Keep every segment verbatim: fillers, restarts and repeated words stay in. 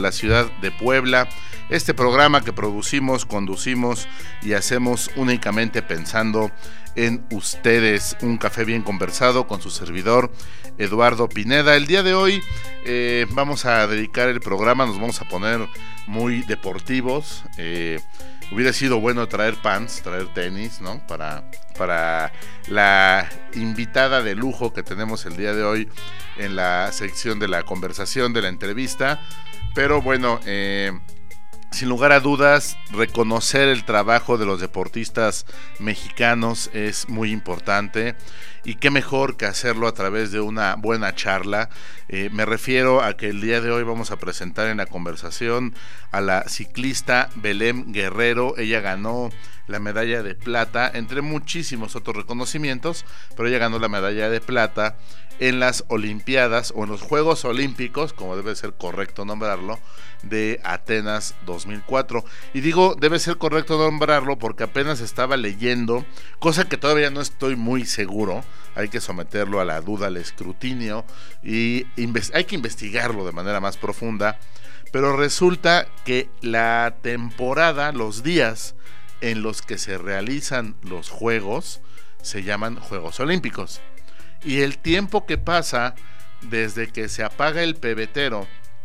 la ciudad de Puebla. Este programa que producimos, conducimos y hacemos únicamente pensando en ustedes. Un café bien conversado con su servidor Eduardo Pineda. El día de hoy eh, vamos a dedicar el programa, nos vamos a poner muy deportivos. Eh, hubiera sido bueno traer pants, traer tenis, ¿no? Para, para la invitada de lujo que tenemos el día de hoy en la sección de la conversación, de la entrevista. Pero bueno, eh, sin lugar a dudas, reconocer el trabajo de los deportistas mexicanos es muy importante, y qué mejor que hacerlo a través de una buena charla. Eh, me refiero a que el día de hoy vamos a presentar en la conversación a la ciclista Belén Guerrero. Ella ganó la medalla de plata, entre muchísimos otros reconocimientos, pero ella ganó la medalla de plata en las Olimpiadas, o en los Juegos Olímpicos, como debe ser correcto nombrarlo, de Atenas dos mil cuatro. Y digo, debe ser correcto nombrarlo porque apenas estaba leyendo, cosa que todavía no estoy muy seguro, hay que someterlo a la duda, al escrutinio, y inves- hay que investigarlo de manera más profunda, pero resulta que la temporada, los días en los que se realizan los Juegos, se llaman Juegos Olímpicos. Y el tiempo que pasa desde que se apaga el pebetero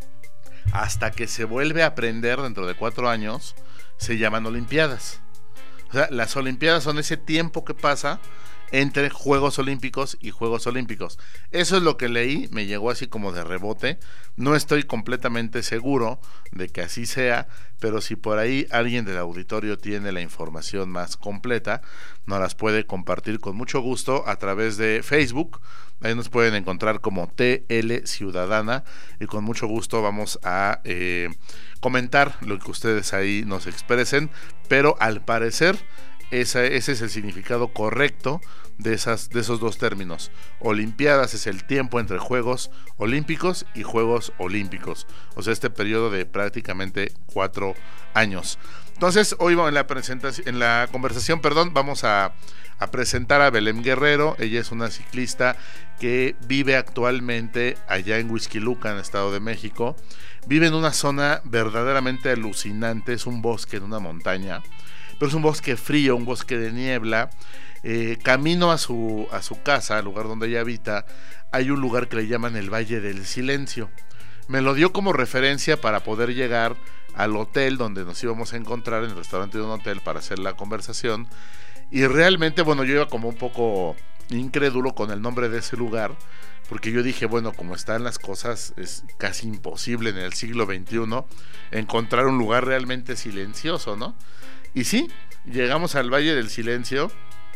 hasta que se vuelve a prender dentro de cuatro años, se llaman Olimpiadas. O sea, las Olimpiadas son ese tiempo que pasa entre Juegos Olímpicos y Juegos Olímpicos. Eso es lo que leí, me llegó así como de rebote. No estoy completamente seguro de que así sea, pero si por ahí alguien del auditorio tiene la información más completa, nos las puede compartir con mucho gusto a través de Facebook. Ahí nos pueden encontrar como T L Ciudadana, y con mucho gusto vamos a eh, comentar lo que ustedes ahí nos expresen, pero al parecer Ese, ese es el significado correcto de, esas, de esos dos términos. Olimpiadas es el tiempo entre Juegos Olímpicos y Juegos Olímpicos, o sea, este periodo de prácticamente cuatro años. Entonces, hoy en la presentación, en la conversación, perdón, vamos a, a presentar a Belén Guerrero. Ella es una ciclista que vive actualmente allá en Huixquilucan, Estado de México. Vive en una zona verdaderamente alucinante, es un bosque en una montaña, pero es un bosque frío, un bosque de niebla. Eh, camino a su, a su casa, al lugar donde ella habita, hay un lugar que le llaman el Valle del Silencio. Me lo dio como referencia para poder llegar al hotel donde nos íbamos a encontrar, en el restaurante de un hotel, para hacer la conversación. Y realmente, bueno, yo iba como un poco incrédulo con el nombre de ese lugar, porque yo dije, bueno, como están las cosas, es casi imposible en el siglo veintiuno encontrar un lugar realmente silencioso, ¿no? Y sí, llegamos al Valle del Silencio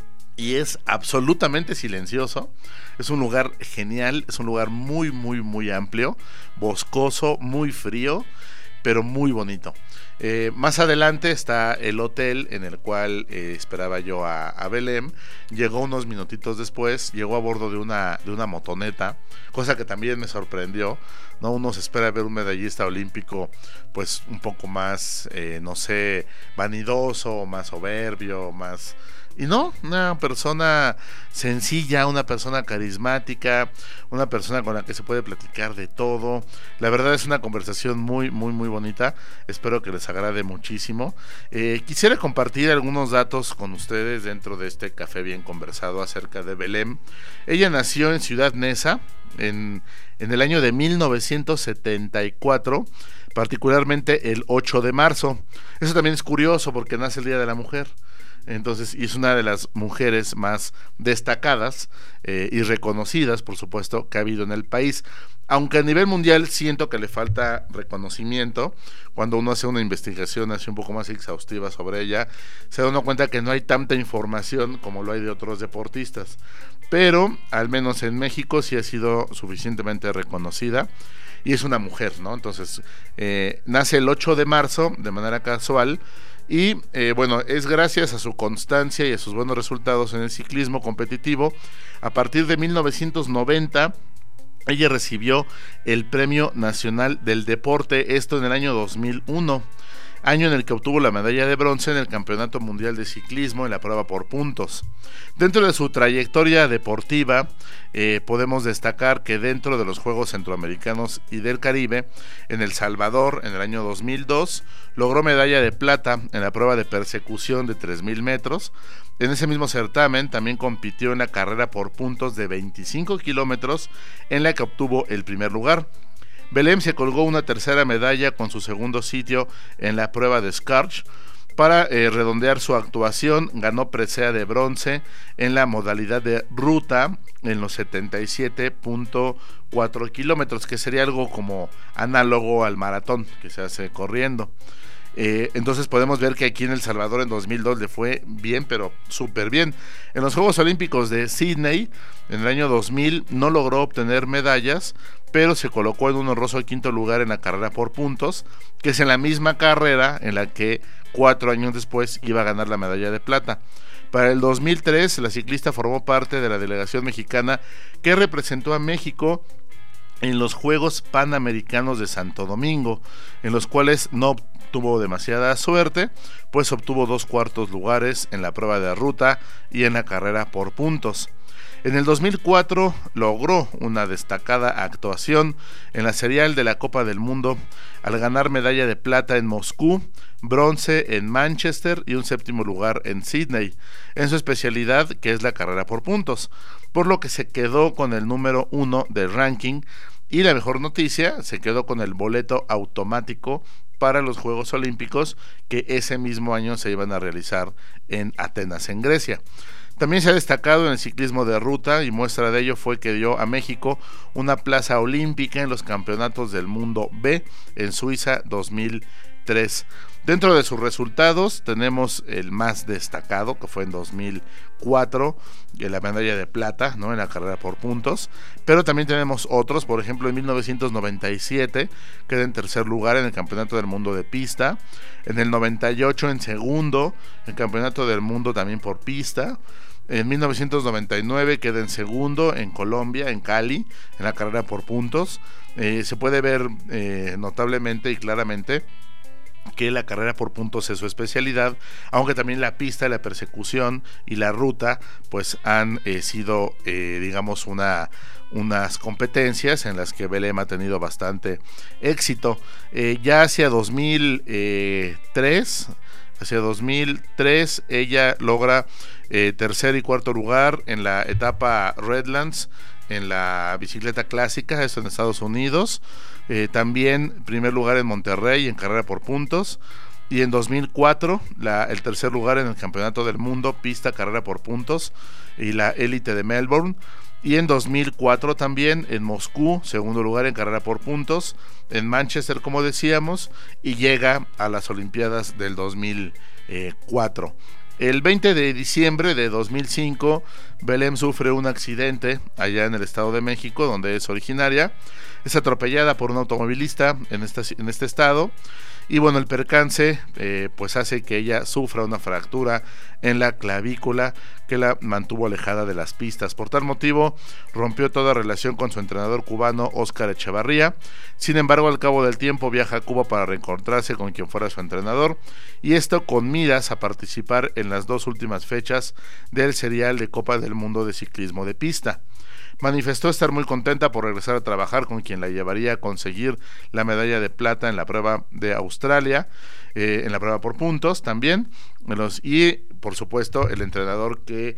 y es absolutamente silencioso. Es un lugar genial, es un lugar muy, muy, muy amplio, boscoso, muy frío, pero muy bonito. Eh, más adelante está el hotel en el cual eh, esperaba yo a, a Belén. Llegó unos minutitos después, llegó a bordo de una, de una motoneta, cosa que también me sorprendió, ¿no? Uno se espera ver un medallista olímpico pues un poco más, eh, no sé, vanidoso, más soberbio, más... Y no, una persona sencilla, una persona carismática, una persona con la que se puede platicar de todo. La verdad es una conversación muy, muy, muy bonita. Espero que les agrade muchísimo. Eh, quisiera compartir algunos datos con ustedes dentro de este café bien conversado acerca de Belén. Ella nació en Ciudad Neza en, en el año de mil novecientos setenta y cuatro, particularmente el ocho de marzo. Eso también es curioso porque nace el Día de la Mujer. Entonces, y es una de las mujeres más destacadas eh, y reconocidas, por supuesto, que ha habido en el país. Aunque a nivel mundial siento que le falta reconocimiento. Cuando uno hace una investigación así un poco más exhaustiva sobre ella, se da uno cuenta que no hay tanta información como lo hay de otros deportistas. Pero, al menos en México, sí ha sido suficientemente reconocida. Y es una mujer, ¿no? Entonces, eh, nace el ocho de marzo, de manera casual. Y eh, bueno, es gracias a su constancia y a sus buenos resultados en el ciclismo competitivo. A partir de mil novecientos noventa, ella recibió el Premio Nacional del Deporte, esto en el año dos mil uno. año en el que obtuvo la medalla de bronce en el Campeonato Mundial de Ciclismo en la prueba por puntos. Dentro de su trayectoria deportiva, eh, podemos destacar que dentro de los Juegos Centroamericanos y del Caribe, en El Salvador, en el año dos mil dos, logró medalla de plata en la prueba de persecución de tres mil metros. En ese mismo certamen también compitió en la carrera por puntos de veinticinco kilómetros, en la que obtuvo el primer lugar. Belém se colgó una tercera medalla con su segundo sitio en la prueba de Scarch. Para eh, redondear su actuación, ganó presea de bronce en la modalidad de ruta en los setenta y siete punto cuatro kilómetros, que sería algo como análogo al maratón que se hace corriendo. Eh, entonces podemos ver que aquí en El Salvador en dos mil dos le fue bien, pero súper bien. En los Juegos Olímpicos de Sydney, en el año dos mil, no logró obtener medallas, pero se colocó en un honroso quinto lugar en la carrera por puntos, que es en la misma carrera en la que cuatro años después iba a ganar la medalla de plata. Para el dos mil tres, la ciclista formó parte de la delegación mexicana que representó a México en los Juegos Panamericanos de Santo Domingo, en los cuales no tuvo demasiada suerte, pues obtuvo dos cuartos lugares en la prueba de ruta y en la carrera por puntos. En el dos mil cuatro logró una destacada actuación en la serial de la Copa del Mundo al ganar medalla de plata en Moscú, bronce en Manchester y un séptimo lugar en Sydney, en su especialidad que es la carrera por puntos, por lo que se quedó con el número uno del ranking. Y la mejor noticia, se quedó con el boleto automático para los Juegos Olímpicos que ese mismo año se iban a realizar en Atenas, en Grecia. También se ha destacado en el ciclismo de ruta, y muestra de ello fue que dio a México una plaza olímpica en los Campeonatos del Mundo B en Suiza dos mil tres. Dentro de sus resultados tenemos el más destacado, que fue en dos mil cuatro, la medalla de plata, ¿no?, en la carrera por puntos, pero también tenemos otros. Por ejemplo, en mil novecientos noventa y siete queda en tercer lugar en el Campeonato del Mundo de pista, en el noventa y ocho en segundo, en el Campeonato del Mundo también por pista. En mil novecientos noventa y nueve queda en segundo en Colombia, en Cali, en la carrera por puntos. Eh, se puede ver eh, notablemente y claramente que la carrera por puntos es su especialidad, aunque también la pista, la persecución y la ruta pues han eh, sido eh, digamos una unas competencias en las que Belém ha tenido bastante éxito. Eh, ya hacia dos mil tres, hacia dos mil tres ella logra eh, tercer y cuarto lugar en la etapa Redlands en la bicicleta clásica, esto en Estados Unidos. Eh, también primer lugar en Monterrey en carrera por puntos, y en dos mil cuatro la, el tercer lugar en el Campeonato del Mundo pista carrera por puntos y la élite de Melbourne, y en dos mil cuatro también en Moscú segundo lugar en carrera por puntos, en Manchester como decíamos, y llega a las Olimpiadas del dos mil cuatro. El veinte de diciembre de dos mil cinco, Belém sufre un accidente allá en el Estado de México, donde es originaria. Es atropellada por un automovilista en, esta, en este estado, y bueno, el percance eh, pues hace que ella sufra una fractura en la clavícula que la mantuvo alejada de las pistas. Por tal motivo rompió toda relación con su entrenador cubano Óscar Echevarría. Sin embargo, al cabo del tiempo viaja a Cuba para reencontrarse con quien fuera su entrenador, y esto con miras a participar en las dos últimas fechas del serial de Copa del Mundo de Ciclismo de Pista. Manifestó estar muy contenta por regresar a trabajar con quien la llevaría a conseguir la medalla de plata en la prueba de Australia, eh, en la prueba por puntos también, los, y por supuesto el entrenador que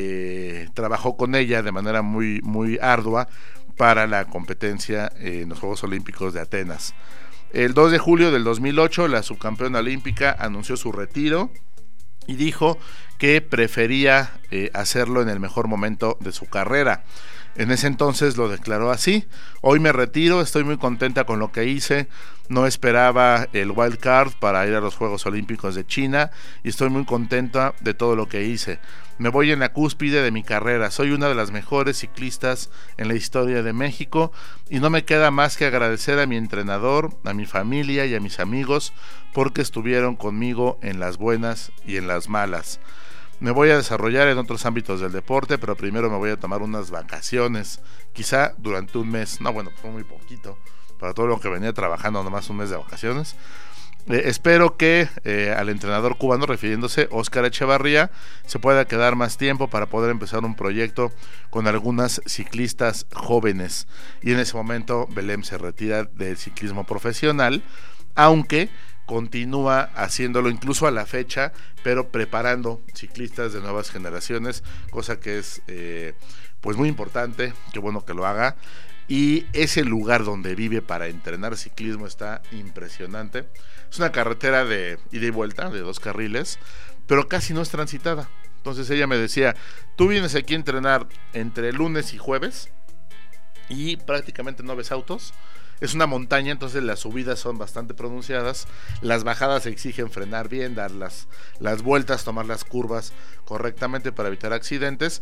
eh, trabajó con ella de manera muy, muy ardua para la competencia eh, en los Juegos Olímpicos de Atenas. El dos de julio del dos mil ocho, la subcampeona olímpica anunció su retiro y dijo que prefería eh, hacerlo en el mejor momento de su carrera. En ese entonces lo declaró así: hoy me retiro, estoy muy contenta con lo que hice, no esperaba el wild card para ir a los Juegos Olímpicos de China y estoy muy contenta de todo lo que hice. Me voy en la cúspide de mi carrera, soy una de las mejores ciclistas en la historia de México y no me queda más que agradecer a mi entrenador, a mi familia y a mis amigos porque estuvieron conmigo en las buenas y en las malas. Me voy a desarrollar en otros ámbitos del deporte, pero primero me voy a tomar unas vacaciones, quizá durante un mes. No, bueno, fue muy poquito para todo lo que venía trabajando, nomás un mes de vacaciones. Eh, espero que eh, al entrenador cubano, refiriéndose Óscar Echevarría, se pueda quedar más tiempo para poder empezar un proyecto con algunas ciclistas jóvenes. Y en ese momento Belém se retira del ciclismo profesional, aunque continúa haciéndolo incluso a la fecha, pero preparando ciclistas de nuevas generaciones, cosa que es eh, pues muy importante, qué bueno que lo haga. Y ese lugar donde vive para entrenar ciclismo está impresionante. Es una carretera de ida y vuelta, de dos carriles, pero casi no es transitada. Entonces ella me decía, tú vienes aquí a entrenar entre lunes y jueves y prácticamente no ves autos. Es una montaña, entonces las subidas son bastante pronunciadas, las bajadas exigen frenar bien, dar las, las vueltas, tomar las curvas correctamente para evitar accidentes,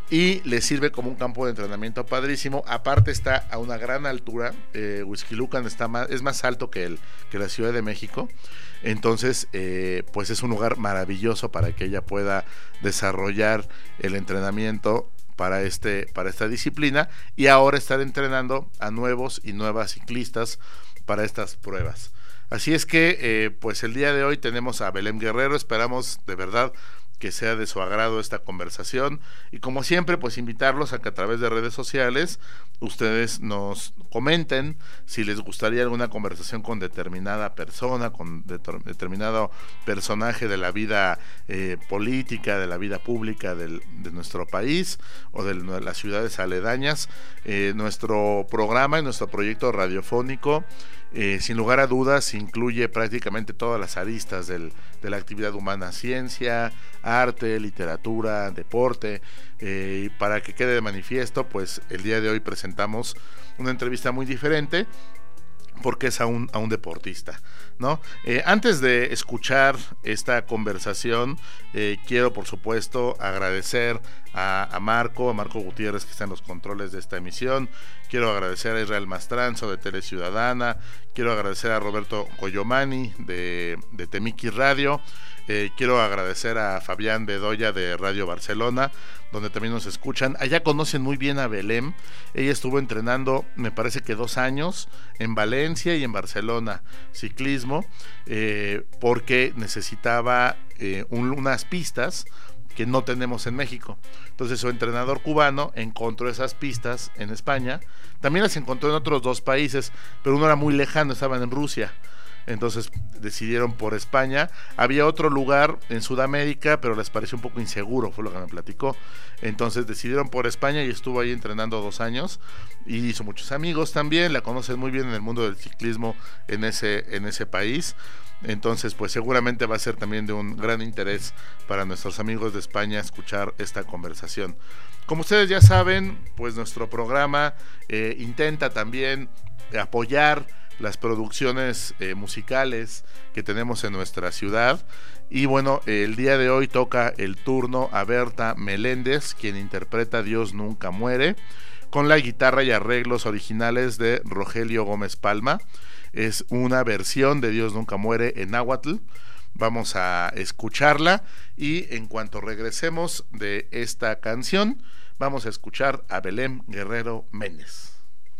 y le sirve como un campo de entrenamiento padrísimo. Aparte está a una gran altura, eh, Huixquilucan está más, es más alto que, el, que la Ciudad de México, entonces eh, pues es un lugar maravilloso para que ella pueda desarrollar el entrenamiento para, este, para esta disciplina, y ahora estar entrenando a nuevos y nuevas ciclistas para estas pruebas. Así es que eh, pues el día de hoy tenemos a Belém Guerrero, esperamos de verdad que sea de su agrado esta conversación, y como siempre pues invitarlos a que a través de redes sociales ustedes nos comenten si les gustaría alguna conversación con determinada persona, con det- determinado personaje de la vida eh, política, de la vida pública del, de nuestro país o de, de las ciudades aledañas. Eh, nuestro programa y nuestro proyecto radiofónico Eh, sin lugar a dudas incluye prácticamente todas las aristas del, de la actividad humana: ciencia, arte, literatura, deporte, eh, y para que quede de manifiesto, pues el día de hoy presentamos una entrevista muy diferente porque es a un, a un deportista, ¿no? Eh, antes de escuchar esta conversación, eh, quiero por supuesto agradecer a, a Marco, a Marco Gutiérrez, que está en los controles de esta emisión. Quiero agradecer a Israel Mastranzo de Tele Ciudadana, quiero agradecer a Roberto Coyomani de, de Temiki Radio, eh, quiero agradecer a Fabián Bedoya de Radio Barcelona, donde también nos escuchan. Allá conocen muy bien a Belém. Ella estuvo entrenando, me parece que dos años, en Valencia y en Barcelona, ciclismo, eh, porque necesitaba eh, un, unas pistas que no tenemos en México. Entonces su entrenador cubano encontró esas pistas en España, también las encontró en otros dos países, pero uno era muy lejano, estaban en Rusia. Entonces decidieron por España. Había otro lugar en Sudamérica, pero les pareció un poco inseguro, fue lo que me platicó. Entonces decidieron por España y estuvo ahí entrenando dos años y hizo muchos amigos también. La conocen muy bien en el mundo del ciclismo en ese, en ese país. Entonces pues seguramente va a ser también de un gran interés para nuestros amigos de España escuchar esta conversación. Como ustedes ya saben, pues nuestro programa eh, intenta también apoyar las producciones eh, musicales que tenemos en nuestra ciudad. Y bueno, el día de hoy toca el turno a Berta Meléndez, quien interpreta Dios Nunca Muere, con la guitarra y arreglos originales de Rogelio Gómez Palma. Es una versión de Dios Nunca Muere en náhuatl. Vamos a escucharla y en cuanto regresemos de esta canción, vamos a escuchar a Belém Guerrero Méndez.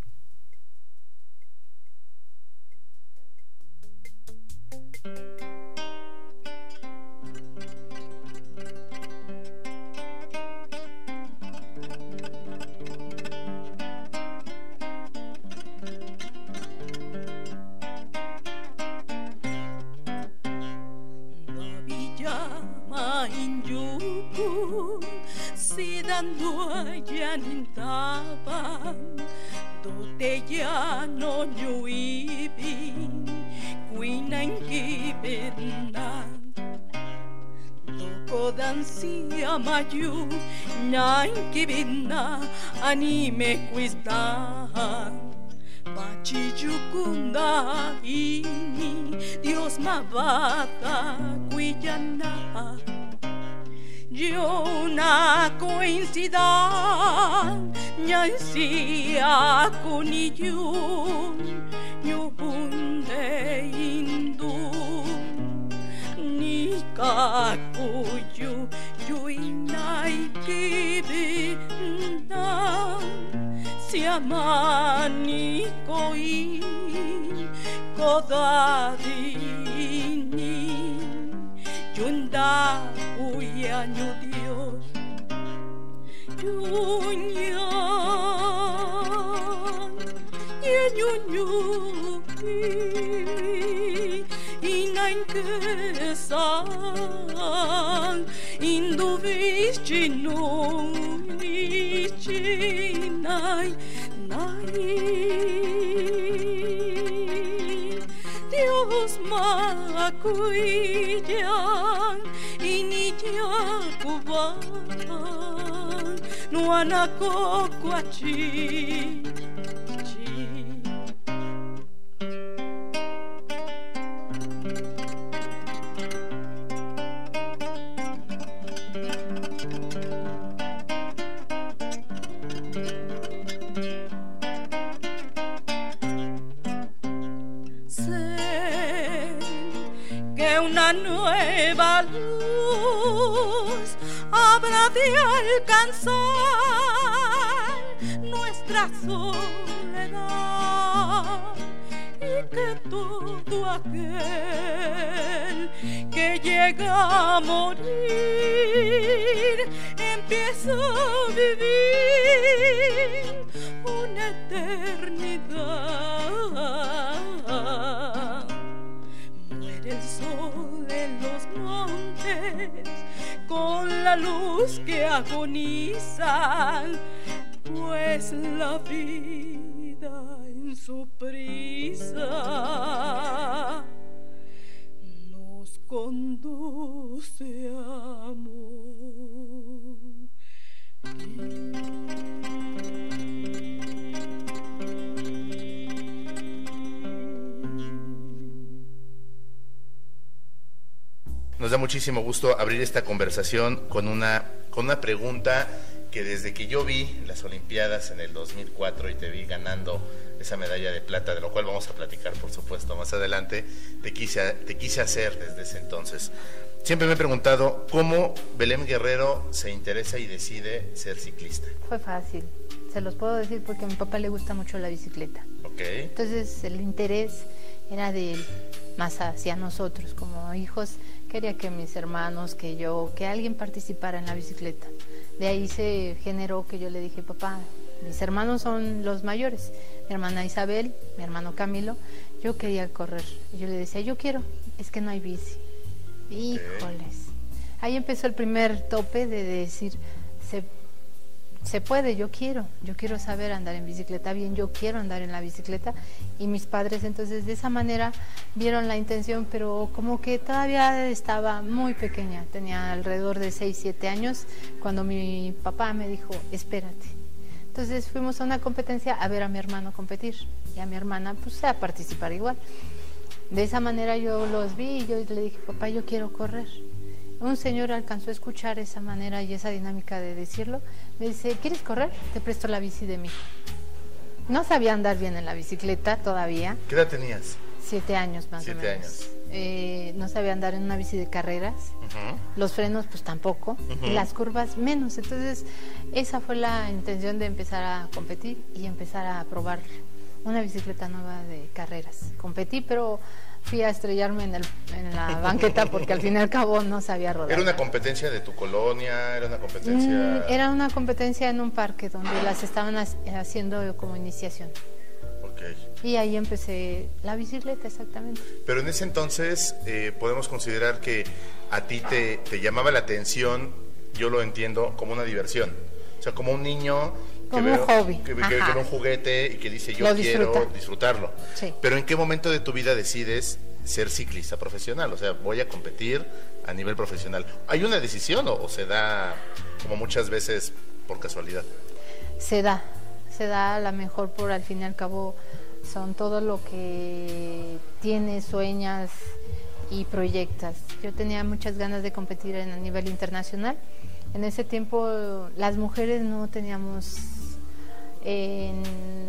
Doteya no nyuibi kuinangi bedna Doko dansia mayu nyanki bedna anime quizda Pachiyukunda ini Dios mavata quiyana Yo una coincidencia Nyansi aku ni yun Nyuhunde indu Nikaku yu Yuinay kibina Siamani koi Kodadi ta uyaño Dios Yuñan Yeñuñu Inain kesan Indu vichino vichinai Dios makuyan iniyakuban nuanako kwachi una nueva luz habrá de alcanzar nuestra soledad y que todo aquel que llega a morir empieza a vivir una eternidad. Muere el sol en los montes con la luz que agonizan, pues la vida en su prisa nos conduce a morir. Nos da muchísimo gusto abrir esta conversación con una, con una pregunta que desde que yo vi las Olimpiadas en el dos mil cuatro y te vi ganando esa medalla de plata, de lo cual vamos a platicar, por supuesto, más adelante, te quise, te quise hacer desde ese entonces. Siempre me he preguntado cómo Belén Guerrero se interesa y decide ser ciclista. Fue fácil, se los puedo decir porque a mi papá le gusta mucho la bicicleta. Okay. Entonces el interés era de él, más hacia nosotros como hijos. Quería que mis hermanos, que yo, que alguien participara en la bicicleta. De ahí se generó que yo le dije, papá, mis hermanos son los mayores, mi hermana Isabel, mi hermano Camilo, yo quería correr. Yo le decía, yo quiero, es que no hay bici. Okay. Híjoles. Ahí empezó el primer tope de decir, se, se puede, yo quiero, yo quiero saber andar en bicicleta bien, yo quiero andar en la bicicleta. Y mis padres entonces de esa manera vieron la intención, pero como que todavía estaba muy pequeña, tenía alrededor de seis, siete años, cuando mi papá me dijo, espérate. Entonces fuimos a una competencia a ver a mi hermano competir y a mi hermana pues a participar igual. De esa manera yo los vi y yo le dije, papá, yo quiero correr. Un señor alcanzó a escuchar esa manera y esa dinámica de decirlo, me dice, ¿quieres correr? Te presto la bici de mí. No sabía andar bien en la bicicleta todavía. ¿Qué edad tenías? Siete años más Siete o menos. años. Eh, no sabía andar en una bici de carreras. Uh-huh. Los frenos pues tampoco. Uh-huh. Y las curvas menos. Entonces esa fue la intención de empezar a competir y empezar a probar una bicicleta nueva de carreras. Competí, pero fui a estrellarme en, el, en la banqueta porque al fin y al cabo no sabía rodar. ¿Era una competencia de tu colonia? ¿Era una competencia...? Mm, era una competencia en un parque donde las estaban haciendo como iniciación. Okay. Y ahí empecé la bicicleta, exactamente. Pero en ese entonces eh, podemos considerar que a ti te, te llamaba la atención, yo lo entiendo, como una diversión. O sea, como un niño... Como que un veo, hobby. Que, que, que ve un juguete y que dice, yo lo quiero disfruta. disfrutarlo. Sí. Pero ¿en qué momento de tu vida decides ser ciclista profesional? O sea, voy a competir a nivel profesional. ¿Hay una decisión o, o se da, como muchas veces, por casualidad? Se da, se da a lo mejor por, al fin y al cabo, son todo lo que tienes, sueñas y proyectas. Yo tenía muchas ganas de competir en, a nivel internacional. En ese tiempo las mujeres no teníamos, en,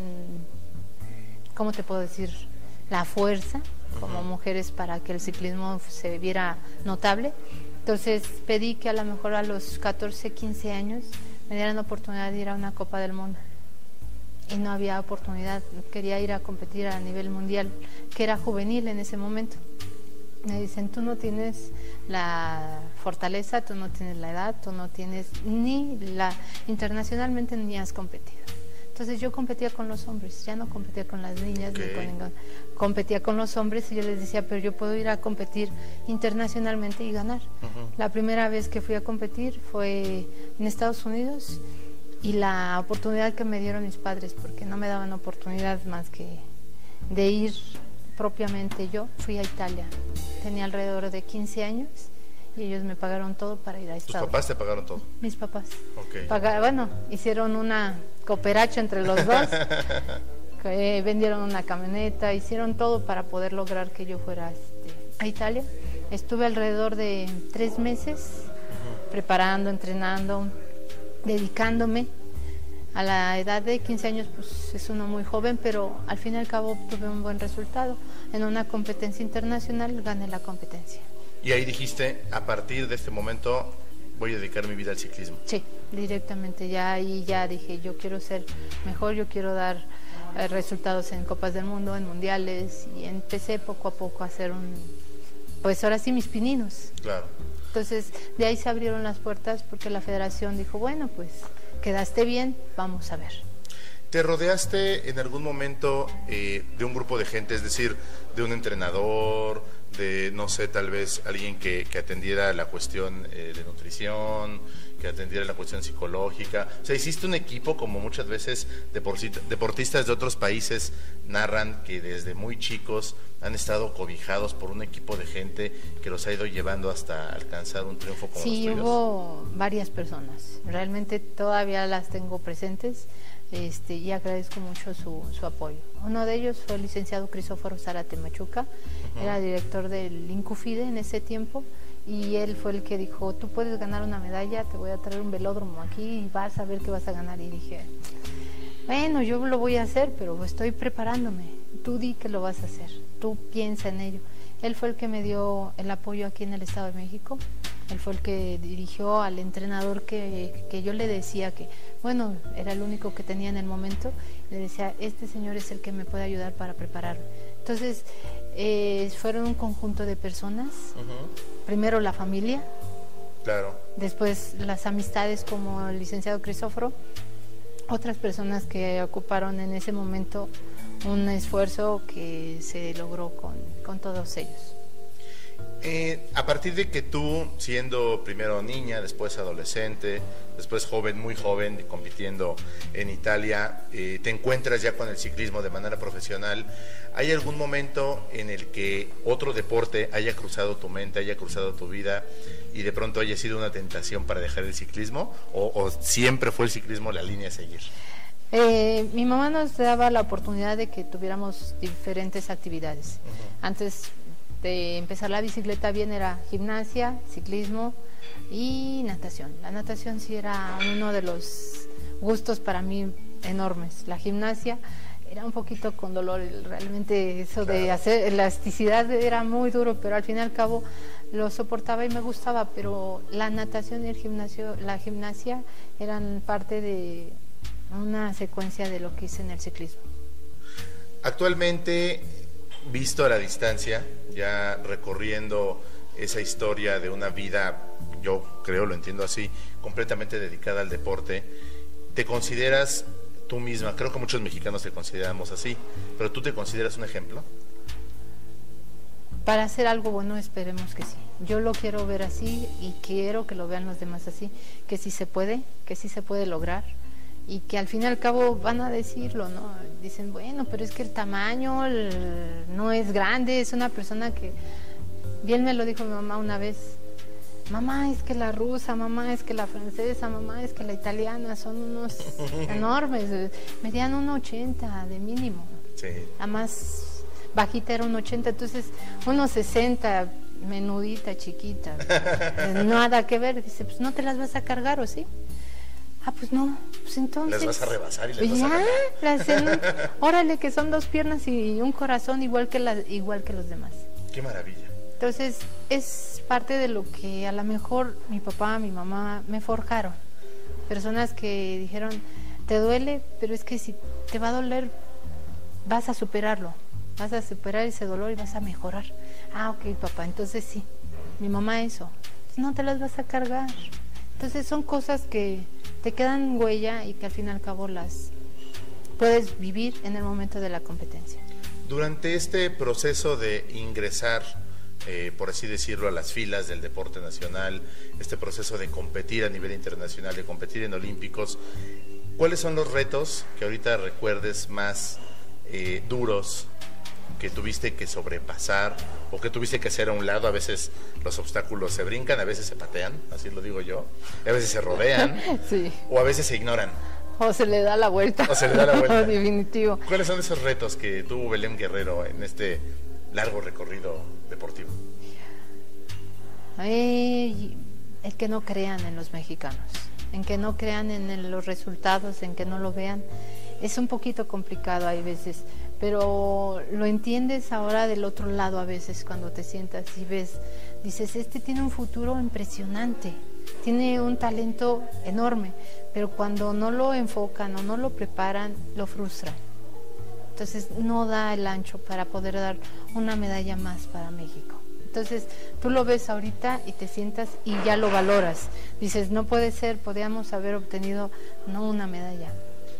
¿cómo te puedo decir?, la fuerza como mujeres para que el ciclismo se viera notable. Entonces pedí que a lo mejor a los catorce, quince años me dieran la oportunidad de ir a una Copa del Mundo. Y no había oportunidad, quería ir a competir a nivel mundial, que era juvenil en ese momento. Me dicen, tú no tienes la fortaleza, tú no tienes la edad, tú no tienes ni la... internacionalmente ni has competido. Entonces yo competía con los hombres, ya no competía con las niñas, okay. ni con ningún, competía con los hombres y yo les decía, pero yo puedo ir a competir internacionalmente y ganar. Uh-huh. La primera vez que fui a competir fue en Estados Unidos y la oportunidad que me dieron mis padres, porque no me daban oportunidad más que de ir propiamente yo, fui a Italia. Tenía alrededor de quince años y ellos me pagaron todo para ir a Estados. ¿Tus papás te pagaron todo? Mis papás. Okay. Paga, bueno, hicieron una cooperacha entre los dos, que vendieron una camioneta, hicieron todo para poder lograr que yo fuera este, a Italia. Estuve alrededor de tres meses uh-huh. preparando, entrenando, dedicándome. A la edad de quince años pues es uno muy joven, pero al fin y al cabo tuve un buen resultado. En una competencia internacional gané la competencia. Y ahí dijiste, a partir de este momento voy a dedicar mi vida al ciclismo. Sí, directamente, ya ahí ya dije, yo quiero ser mejor, yo quiero dar eh, resultados en Copas del Mundo, en Mundiales, y empecé poco a poco a hacer un, pues ahora sí mis pininos. Claro. Entonces, de ahí se abrieron las puertas porque la federación dijo, bueno, pues quedaste bien, vamos a ver. ¿Te rodeaste en algún momento eh, de un grupo de gente, es decir, de un entrenador, de, no sé, tal vez alguien que, que atendiera la cuestión eh, de nutrición, que atendiera la cuestión psicológica? O sea, ¿hiciste un equipo, como muchas veces deportistas de otros países narran que desde muy chicos han estado cobijados por un equipo de gente que los ha ido llevando hasta alcanzar un triunfo como sí, los tuyos? Sí, hubo varias personas, realmente todavía las tengo presentes. Este, y agradezco mucho su, su apoyo. Uno de ellos fue el licenciado Crisóforo Zárate Machuca, uh-huh. era director del INCUFIDE en ese tiempo, y él fue el que dijo, tú puedes ganar una medalla, te voy a traer un velódromo aquí y vas a ver que vas a ganar. Y dije, bueno, yo lo voy a hacer, pero estoy preparándome, tú di que lo vas a hacer, tú piensa en ello. Él fue el que me dio el apoyo aquí en el Estado de México. Él fue el que dirigió al entrenador que, que yo le decía que, bueno, era el único que tenía en el momento. Le decía, este señor es el que me puede ayudar para prepararme. Entonces, eh, fueron un conjunto de personas. Uh-huh. Primero la familia. Claro. Después las amistades como el licenciado Crisóforo. Otras personas que ocuparon en ese momento un esfuerzo que se logró con, con todos ellos. Eh, a partir de que tú, siendo primero niña, después adolescente, después joven, muy joven, compitiendo en Italia, eh, te encuentras ya con el ciclismo de manera profesional, ¿hay algún momento en el que otro deporte haya cruzado tu mente, haya cruzado tu vida y de pronto haya sido una tentación para dejar el ciclismo? ¿O, o siempre fue el ciclismo la línea a seguir? Eh, mi mamá nos daba la oportunidad de que tuviéramos diferentes actividades. Uh-huh. Antes de empezar la bicicleta bien era gimnasia, ciclismo y natación. La natación sí era uno de los gustos para mí enormes. La gimnasia era un poquito con dolor, realmente eso claro. de hacer elasticidad era muy duro, pero al fin y al cabo lo soportaba y me gustaba, pero la natación y el gimnasio, la gimnasia eran parte de una secuencia de lo que hice en el ciclismo. Actualmente, visto a la distancia, ya recorriendo esa historia de una vida, yo creo, lo entiendo así, completamente dedicada al deporte, ¿te consideras tú misma? Creo que muchos mexicanos te consideramos así, pero ¿tú te consideras un ejemplo? Para hacer algo bueno, esperemos que sí. Yo lo quiero ver así y quiero que lo vean los demás así, que sí se puede, que sí se puede lograr. Y que al fin y al cabo van a decirlo, ¿no? Dicen, bueno, pero es que el tamaño el, no es grande, es una persona que, bien me lo dijo mi mamá una vez, mamá, es que la rusa, mamá, es que la francesa, mamá, es que la italiana, son unos enormes, medían un ochenta de mínimo, sí. La más bajita era un ochenta, entonces unos sesenta, menudita, chiquita, nada que ver, dice, pues no te las vas a cargar, ¿o sí? Ah, pues no, pues entonces... Las vas a rebasar y las vas ya, a ganar. Las en, órale, que son dos piernas y un corazón igual que, la, igual que los demás. ¡Qué maravilla! Entonces, es parte de lo que a lo mejor mi papá, mi mamá me forjaron. Personas que dijeron, te duele, pero es que si te va a doler, vas a superarlo. Vas a superar ese dolor y vas a mejorar. Ah, ok, papá, entonces sí, mi mamá eso, no te las vas a cargar. Entonces son cosas que te quedan huella y que al fin y al cabo las puedes vivir en el momento de la competencia. Durante este proceso de ingresar, eh, por así decirlo, a las filas del deporte nacional, este proceso de competir a nivel internacional, de competir en olímpicos, ¿cuáles son los retos que ahorita recuerdes más eh, duros que tuviste que sobrepasar o que tuviste que hacer a un lado? A veces los obstáculos se brincan, a veces se patean, así lo digo yo, a veces se rodean, sí. O a veces se ignoran. O se le da la vuelta. O se le da la vuelta. Definitivo. ¿Cuáles son esos retos que tuvo Belén Guerrero en este largo recorrido deportivo? Eh, el que no crean en los mexicanos, en que no crean en el, los resultados, en que no lo vean. Es un poquito complicado hay veces, pero lo entiendes ahora del otro lado a veces cuando te sientas y ves, dices, este tiene un futuro impresionante, tiene un talento enorme, pero cuando no lo enfocan o no lo preparan, lo frustran. Entonces no da el ancho para poder dar una medalla más para México. Entonces tú lo ves ahorita y te sientas y ya lo valoras. Dices, no puede ser, podríamos haber obtenido no una medalla.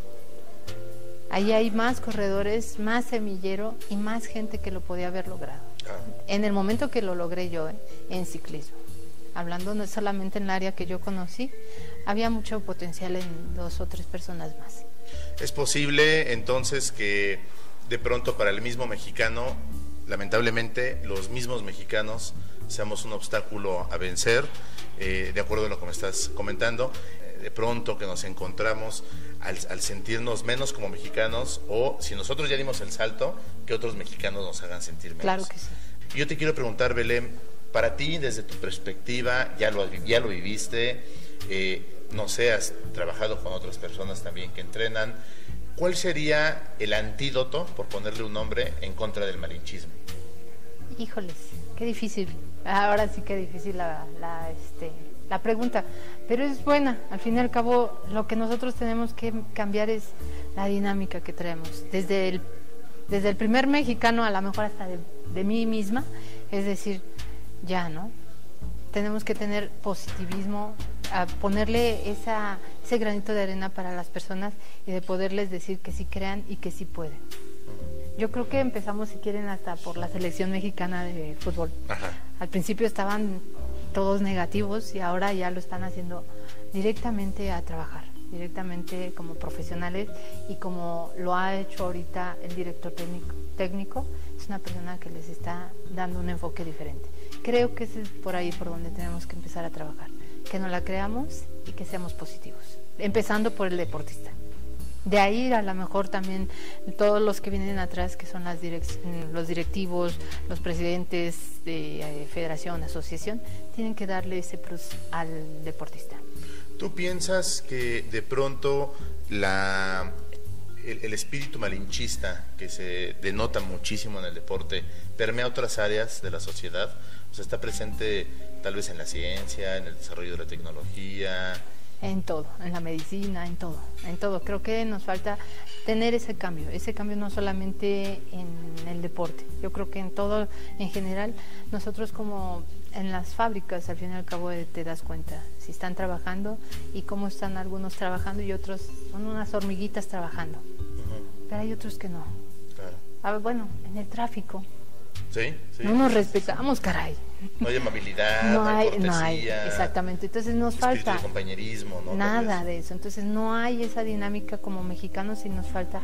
Ahí hay más corredores, más semillero y más gente que lo podía haber logrado. En el momento que lo logré yo, eh, en ciclismo. Hablando no solamente en el área que yo conocí, había mucho potencial en dos o tres personas más. ¿Es posible entonces que de pronto para el mismo mexicano, lamentablemente los mismos mexicanos seamos un obstáculo a vencer? Eh, de acuerdo a lo que me estás comentando, eh, de pronto que nos encontramos al, al sentirnos menos como mexicanos, o si nosotros ya dimos el salto, que otros mexicanos nos hagan sentir menos. Claro que sí. Yo te quiero preguntar, Belén, para ti, desde tu perspectiva, ya lo, ya lo viviste, eh, no sé, has trabajado con otras personas también que entrenan, ¿cuál sería el antídoto, por ponerle un nombre, en contra del malinchismo? Híjoles, qué difícil. Ahora sí que difícil la, la, este, la pregunta, pero es buena. Al fin y al cabo, lo que nosotros tenemos que cambiar es la dinámica que traemos. Desde el, desde el primer mexicano, a lo mejor hasta de, de mí misma, es decir, ya, ¿no? Tenemos que tener positivismo, a ponerle esa, ese granito de arena para las personas y de poderles decir que sí crean y que sí pueden. Yo creo que empezamos, si quieren, hasta por la selección mexicana de fútbol. Ajá. Al principio estaban todos negativos y ahora ya lo están haciendo directamente a trabajar, directamente como profesionales, y como lo ha hecho ahorita el director técnico, técnico es una persona que les está dando un enfoque diferente. Creo que ese es por ahí por donde tenemos que empezar a trabajar, que nos la creamos y que seamos positivos, empezando por el deportista. De ahí a lo mejor también todos los que vienen atrás, que son las direc- los directivos, los presidentes de eh, federación, asociación, tienen que darle ese plus al deportista. ¿Tú piensas que de pronto la, el, el espíritu malinchista que se denota muchísimo en el deporte permea otras áreas de la sociedad? O sea, está presente tal vez en la ciencia, en el desarrollo de la tecnología. En todo, en la medicina, en todo, en todo. Creo que nos falta tener ese cambio, ese cambio no solamente en el deporte. Yo creo que en todo, en general, nosotros como en las fábricas, al fin y al cabo te das cuenta si están trabajando y cómo están algunos trabajando y otros son unas hormiguitas trabajando. Uh-huh. Pero hay otros que no. Claro. A ver, bueno, en el tráfico. Sí, sí. No nos respetamos, caray. No hay amabilidad, no hay, cortesía, no hay, exactamente. Entonces nos falta de compañerismo, ¿no? Nada de eso. Entonces no hay esa dinámica como mexicanos y nos falta.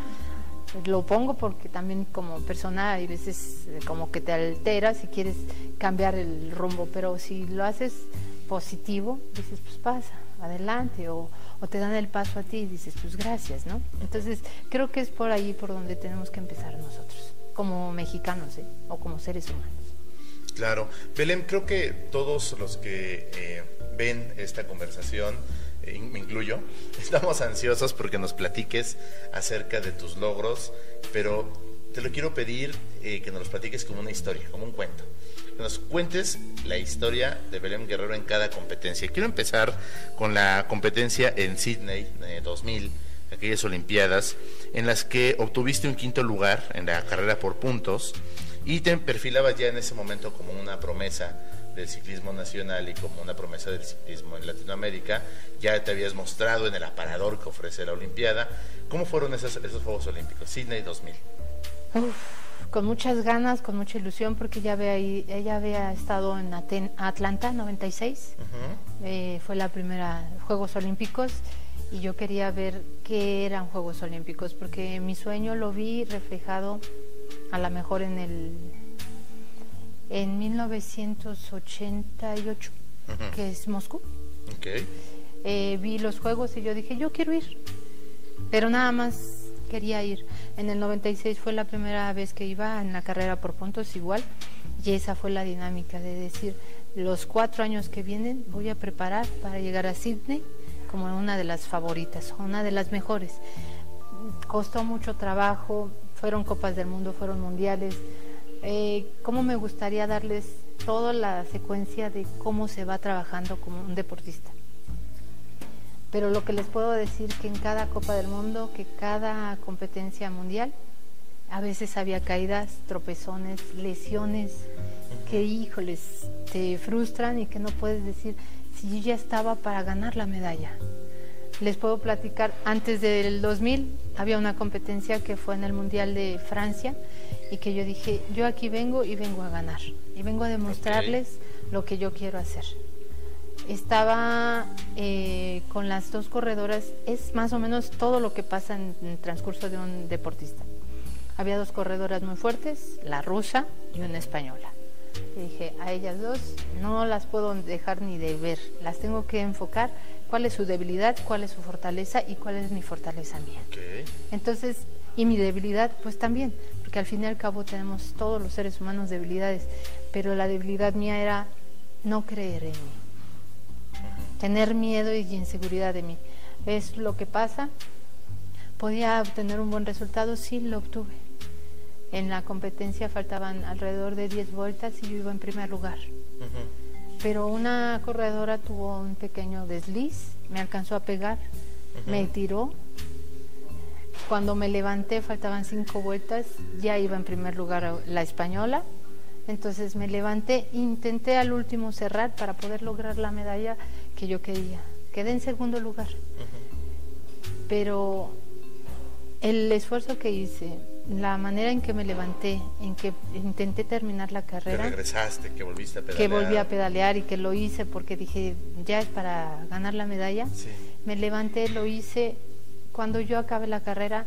Lo pongo porque también como persona hay veces como que te alteras y quieres cambiar el rumbo, pero si lo haces positivo, dices pues pasa, adelante, o, o te dan el paso a ti y dices pues gracias, ¿no? Entonces creo que es por ahí por donde tenemos que empezar nosotros, como mexicanos, ¿eh? O como seres humanos. Claro. Belén, creo que todos los que eh, ven esta conversación, eh, me incluyo, estamos ansiosos porque nos platiques acerca de tus logros, pero te lo quiero pedir eh, que nos los platiques como una historia, como un cuento. Que nos cuentes la historia de Belén Guerrero en cada competencia. Quiero empezar con la competencia en Sydney eh, dos mil, aquellas Olimpiadas, en las que obtuviste un quinto lugar en la carrera por puntos. y te perfilabas ya en ese momento como una promesa del ciclismo nacional y como una promesa del ciclismo en Latinoamérica. Ya te habías mostrado en el aparador que ofrece la Olimpiada. ¿Cómo fueron esos, esos Juegos Olímpicos? Sydney dos mil. Uf, con muchas ganas, con mucha ilusión, porque ya había, ella había estado en Aten Atlanta, noventa y seis. Uh-huh. eh, fue la primera Juegos Olímpicos, y yo quería ver qué eran Juegos Olímpicos, porque mi sueño lo vi reflejado a lo mejor en el en mil novecientos ochenta y ocho, uh-huh. que es Moscú. Okay. Eh, vi los Juegos y yo dije, yo quiero ir, pero nada más quería ir. En el noventa y seis fue la primera vez que iba en la carrera por puntos igual, y esa fue la dinámica de decir, los cuatro años que vienen voy a preparar para llegar a Sydney como una de las favoritas, una de las mejores. Costó mucho trabajo, fueron Copas del Mundo, fueron mundiales. Eh, cómo me gustaría darles toda la secuencia de cómo se va trabajando como un deportista. Pero lo que les puedo decir que en cada Copa del Mundo, que cada competencia mundial, a veces había caídas, tropezones, lesiones, que híjoles, te frustran y que no puedes decir si yo ya estaba para ganar la medalla. Les puedo platicar, antes del dos mil había una competencia que fue en el Mundial de Francia, y que yo dije, yo aquí vengo y vengo a ganar, y vengo a demostrarles okay. lo que yo quiero hacer. Estaba eh, con las dos corredoras, es más o menos todo lo que pasa en, en el transcurso de un deportista. Había dos corredoras muy fuertes, la rusa y una española. Y dije, a ellas dos no las puedo dejar ni de ver, las tengo que enfocar, cuál es su debilidad, cuál es su fortaleza y cuál es mi fortaleza mía. Okay. Entonces, y mi debilidad pues también, porque al fin y al cabo tenemos todos los seres humanos debilidades, pero la debilidad mía era no creer en mí, uh-huh. tener miedo y inseguridad de mí. Es lo que pasa. ¿Podía obtener un buen resultado? Sí, lo obtuve. En la competencia faltaban alrededor de diez vueltas y yo iba en primer lugar. Uh-huh. Pero una corredora tuvo un pequeño desliz, me alcanzó a pegar, uh-huh. me tiró. Cuando me levanté, faltaban cinco vueltas, ya iba en primer lugar la española. Entonces me levanté, intenté al último cerrar para poder lograr la medalla que yo quería. Quedé en segundo lugar. Uh-huh. Pero el esfuerzo que hice, la manera en que me levanté, en que intenté terminar la carrera. Que regresaste, que volviste a pedalear. Que volví a pedalear y que lo hice porque dije, ya es para ganar la medalla. Sí. Me levanté, lo hice. Cuando yo acabé la carrera,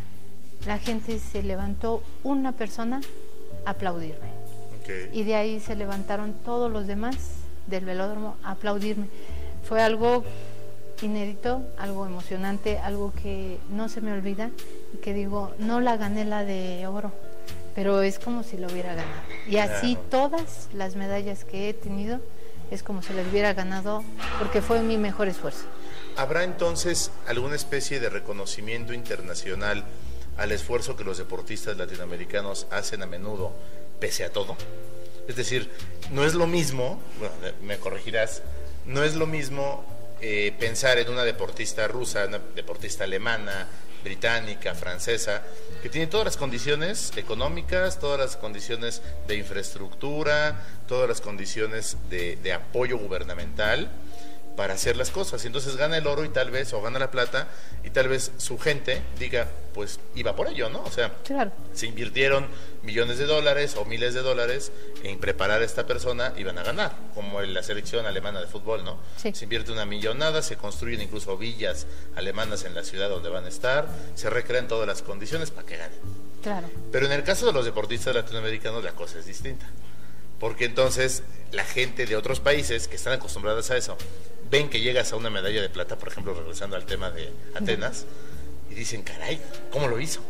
la gente se levantó, una persona a aplaudirme. Okay. Y de ahí se levantaron todos los demás del velódromo a aplaudirme. Fue algo inédito, algo emocionante, algo que no se me olvida, y que digo, no la gané la de oro, pero es como si lo hubiera ganado. Y así claro. todas las medallas que he tenido es como si las hubiera ganado, porque fue mi mejor esfuerzo. ¿Habrá entonces alguna especie de reconocimiento internacional al esfuerzo que los deportistas latinoamericanos hacen a menudo, pese a todo? Es decir, no es lo mismo, bueno, me corregirás, no es lo mismo eh, pensar en una deportista rusa, una deportista alemana, británica, francesa, que tiene todas las condiciones económicas, todas las condiciones de infraestructura, todas las condiciones de, de apoyo gubernamental para hacer las cosas, y entonces gana el oro y tal vez, o gana la plata, y tal vez su gente diga, pues iba por ello, ¿no? O sea, claro. se invirtieron millones de dólares o miles de dólares en preparar a esta persona, iban a ganar, como en la selección alemana de fútbol, ¿no? Sí. Se invierte una millonada, se construyen incluso villas alemanas en la ciudad donde van a estar, se recrean todas las condiciones para que ganen. Claro. Pero en el caso de los deportistas latinoamericanos la cosa es distinta, porque entonces la gente de otros países que están acostumbradas a eso, ven que llegas a una medalla de plata, por ejemplo, regresando al tema de Atenas, y dicen, caray, ¿cómo lo hizo?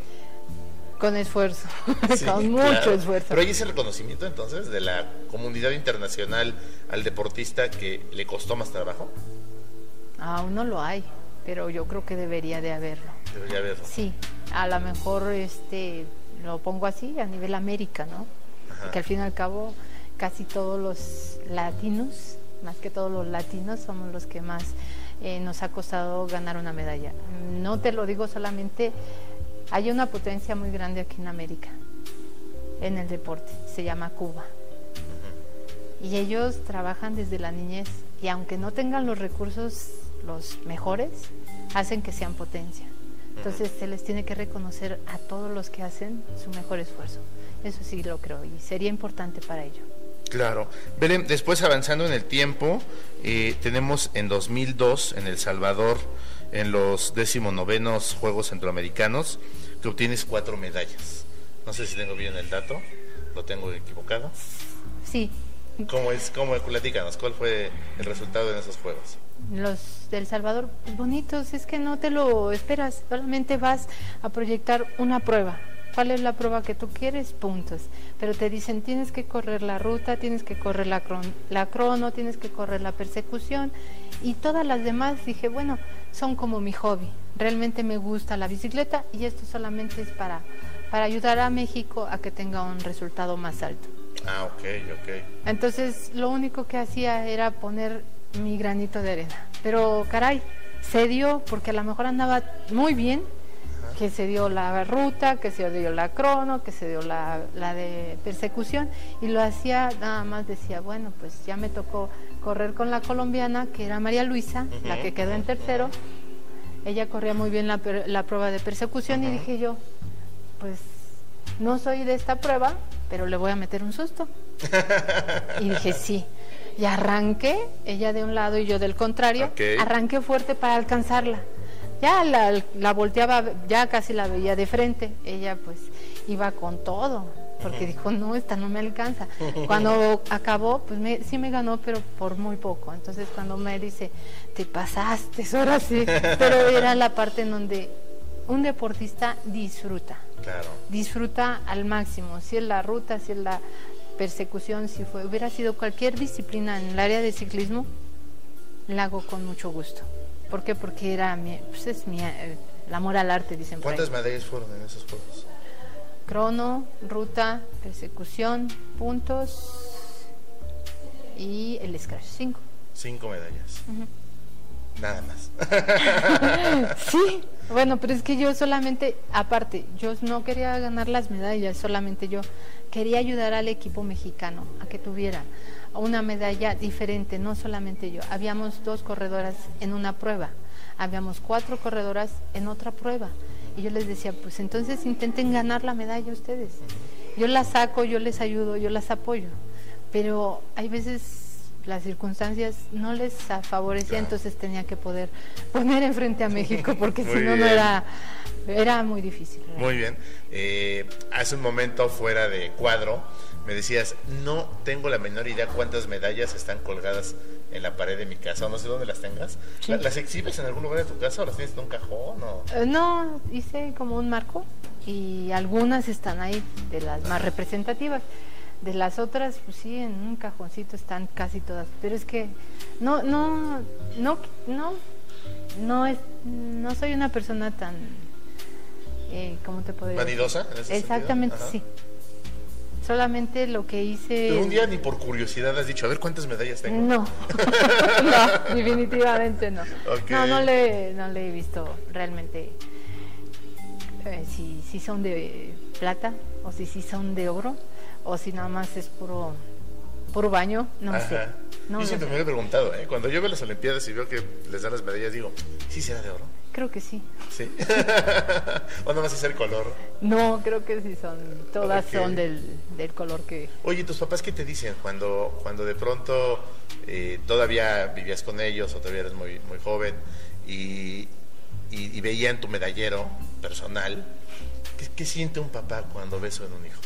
Con esfuerzo, Sí, con mucho claro. esfuerzo. Pero hay ese reconocimiento entonces de la comunidad internacional al deportista que le costó más trabajo. Aún no lo hay, pero yo creo que debería de haberlo. Debería haberlo. Sí, a lo mejor este lo pongo así a nivel América, ¿no? Ajá. Porque al fin y al cabo casi todos los latinos, más que todos los latinos, somos los que más eh, nos ha costado ganar una medalla. No te lo digo solamente, hay una potencia muy grande aquí en América, en el deporte, se llama Cuba. Y ellos trabajan desde la niñez y aunque no tengan los recursos los mejores, hacen que sean potencia. Entonces se les tiene que reconocer a todos los que hacen su mejor esfuerzo. Eso sí lo creo y sería importante para ello. Claro. Belén, después avanzando en el tiempo, eh, tenemos en dos mil dos en El Salvador, en los decimonovenos Juegos Centroamericanos, que obtienes cuatro medallas. No sé si tengo bien el dato, lo tengo equivocado. Sí. ¿Cómo es? ¿Cómo? Platícanos, ¿cuál fue el resultado en esos Juegos? Los del Salvador, pues bonitos, es que no te lo esperas, solamente vas a proyectar una prueba. ¿Cuál es la prueba que tú quieres? Puntos. Pero te dicen, tienes que correr la ruta, tienes que correr la, cron la crono, tienes que correr la persecución. Y todas las demás, dije, bueno, son como mi hobby. Realmente me gusta la bicicleta y esto solamente es para, para ayudar a México a que tenga un resultado más alto. Ah, ok, ok. Entonces, lo único que hacía era poner mi granito de arena. Pero, caray, se dio, porque a lo mejor andaba muy bien, que se dio la ruta, que se dio la crono, que se dio la, la de persecución, y lo hacía, nada más decía, bueno, pues ya me tocó correr con la colombiana, que era María Luisa, uh-huh, la que quedó en tercero. Uh-huh. Ella corría muy bien la, la prueba de persecución, uh-huh, y dije yo, pues no soy de esta prueba, pero le voy a meter un susto. Y dije, sí. Y arranqué, ella de un lado y yo del contrario, okay, arranqué fuerte para alcanzarla. Ya la, la volteaba, ya casi la veía de frente, ella pues iba con todo, porque dijo, no, esta no me alcanza. Cuando acabó, pues me, sí me ganó, pero por muy poco. Entonces cuando me dice, te pasaste, ahora sí, pero era la parte en donde un deportista disfruta, claro, disfruta al máximo, si es la ruta, si es la persecución, si fue, hubiera sido cualquier disciplina en el área de ciclismo, la hago con mucho gusto. ¿Por qué? Porque era mi, pues es mi, eh, el amor al arte, dicen. ¿Cuántas medallas fueron en esos juegos? Crono, ruta, persecución, puntos y el scratch, cinco. Cinco medallas. Uh-huh. Nada más. Sí, bueno, pero es que yo solamente, aparte, yo no quería ganar las medallas, solamente yo quería ayudar al equipo mexicano a que tuviera una medalla diferente, no solamente yo. Habíamos dos corredoras en una prueba, habíamos cuatro corredoras en otra prueba. Y yo les decía, pues entonces intenten ganar la medalla ustedes. Yo las saco, yo les ayudo, yo las apoyo. Pero hay veces las circunstancias no les favorecían, claro, entonces tenía que poder poner enfrente a México, porque si no, no era, era muy difícil. ¿Verdad? Muy bien. Eh, hace un momento fuera de cuadro, me decías, no tengo la menor idea cuántas medallas están colgadas en la pared de mi casa, o no sé dónde las tengas. Sí. ¿Las exhibes en algún lugar de tu casa o las tienes en un cajón? O? Uh, no, hice como un marco y algunas están ahí, de las más representativas. De las otras, pues sí, en un cajoncito están casi todas. Pero es que no, no, no, no, no es, no soy una persona tan, eh, ¿cómo te podría decir? ¿Vanidosa? En ese Exactamente, sí. Solamente lo que hice... Pero un día ni por curiosidad has dicho, a ver cuántas medallas tengo. No, no, definitivamente no. Okay. No, no le, no le he visto realmente eh, si, si son de plata o si, si son de oro o si nada más es puro, puro baño, no Ajá. sé. No, yo siempre no sé. me he preguntado, ¿eh? Cuando yo veo las Olimpiadas y veo que les dan las medallas, digo, ¿sí será de oro? Creo que sí. ¿Sí? ¿O no vas a hacer color? No, creo que sí son, todas okay. son del, del color que... Oye, ¿tus papás qué te dicen cuando, cuando de pronto eh, todavía vivías con ellos o todavía eres muy, muy joven y, y, y veían tu medallero personal? ¿Qué, qué siente un papá cuando ve eso en un hijo?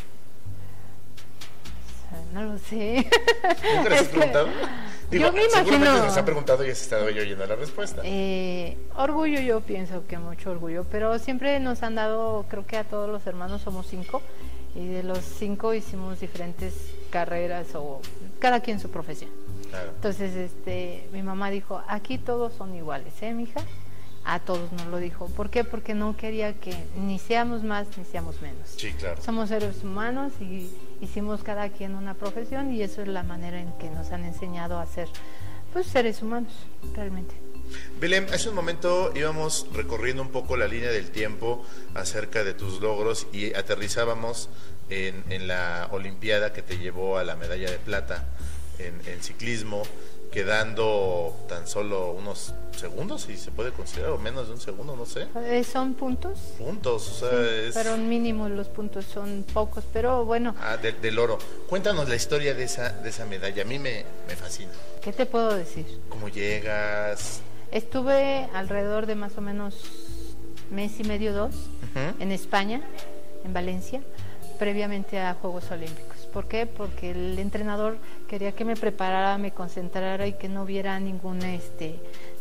No lo sé. ¿Nunca les has preguntado? Digo, yo me imagino... seguramente les han preguntado y has estado yo oyendo la respuesta. Eh, orgullo, yo pienso que mucho orgullo, pero siempre nos han dado, creo que a todos los hermanos somos cinco, y de los cinco hicimos diferentes carreras o cada quien su profesión. Claro. Entonces, este, mi mamá dijo, aquí todos son iguales, ¿eh, mija? A todos nos lo dijo. ¿Por qué? Porque no quería que ni seamos más ni seamos menos. Sí, claro. Somos seres humanos y hicimos cada quien una profesión y eso es la manera en que nos han enseñado a ser, pues, seres humanos, realmente. Belén, hace un momento íbamos recorriendo un poco la línea del tiempo acerca de tus logros y aterrizábamos en, en la Olimpiada que te llevó a la medalla de plata en, en ciclismo, quedando tan solo unos segundos, si se puede considerar, o menos de un segundo, no sé. Eh, ¿Son puntos? Puntos, o sea, Sí, es... pero mínimo los puntos son pocos, pero bueno. Ah, de, del oro. Cuéntanos la historia de esa, de esa medalla, a mí me, me fascina. ¿Qué te puedo decir? ¿Cómo llegas? Estuve alrededor de más o menos mes y medio, dos, uh-huh. en España, en Valencia, previamente a Juegos Olímpicos. ¿Por qué? Porque el entrenador quería que me preparara, me concentrara y que no hubiera ningún este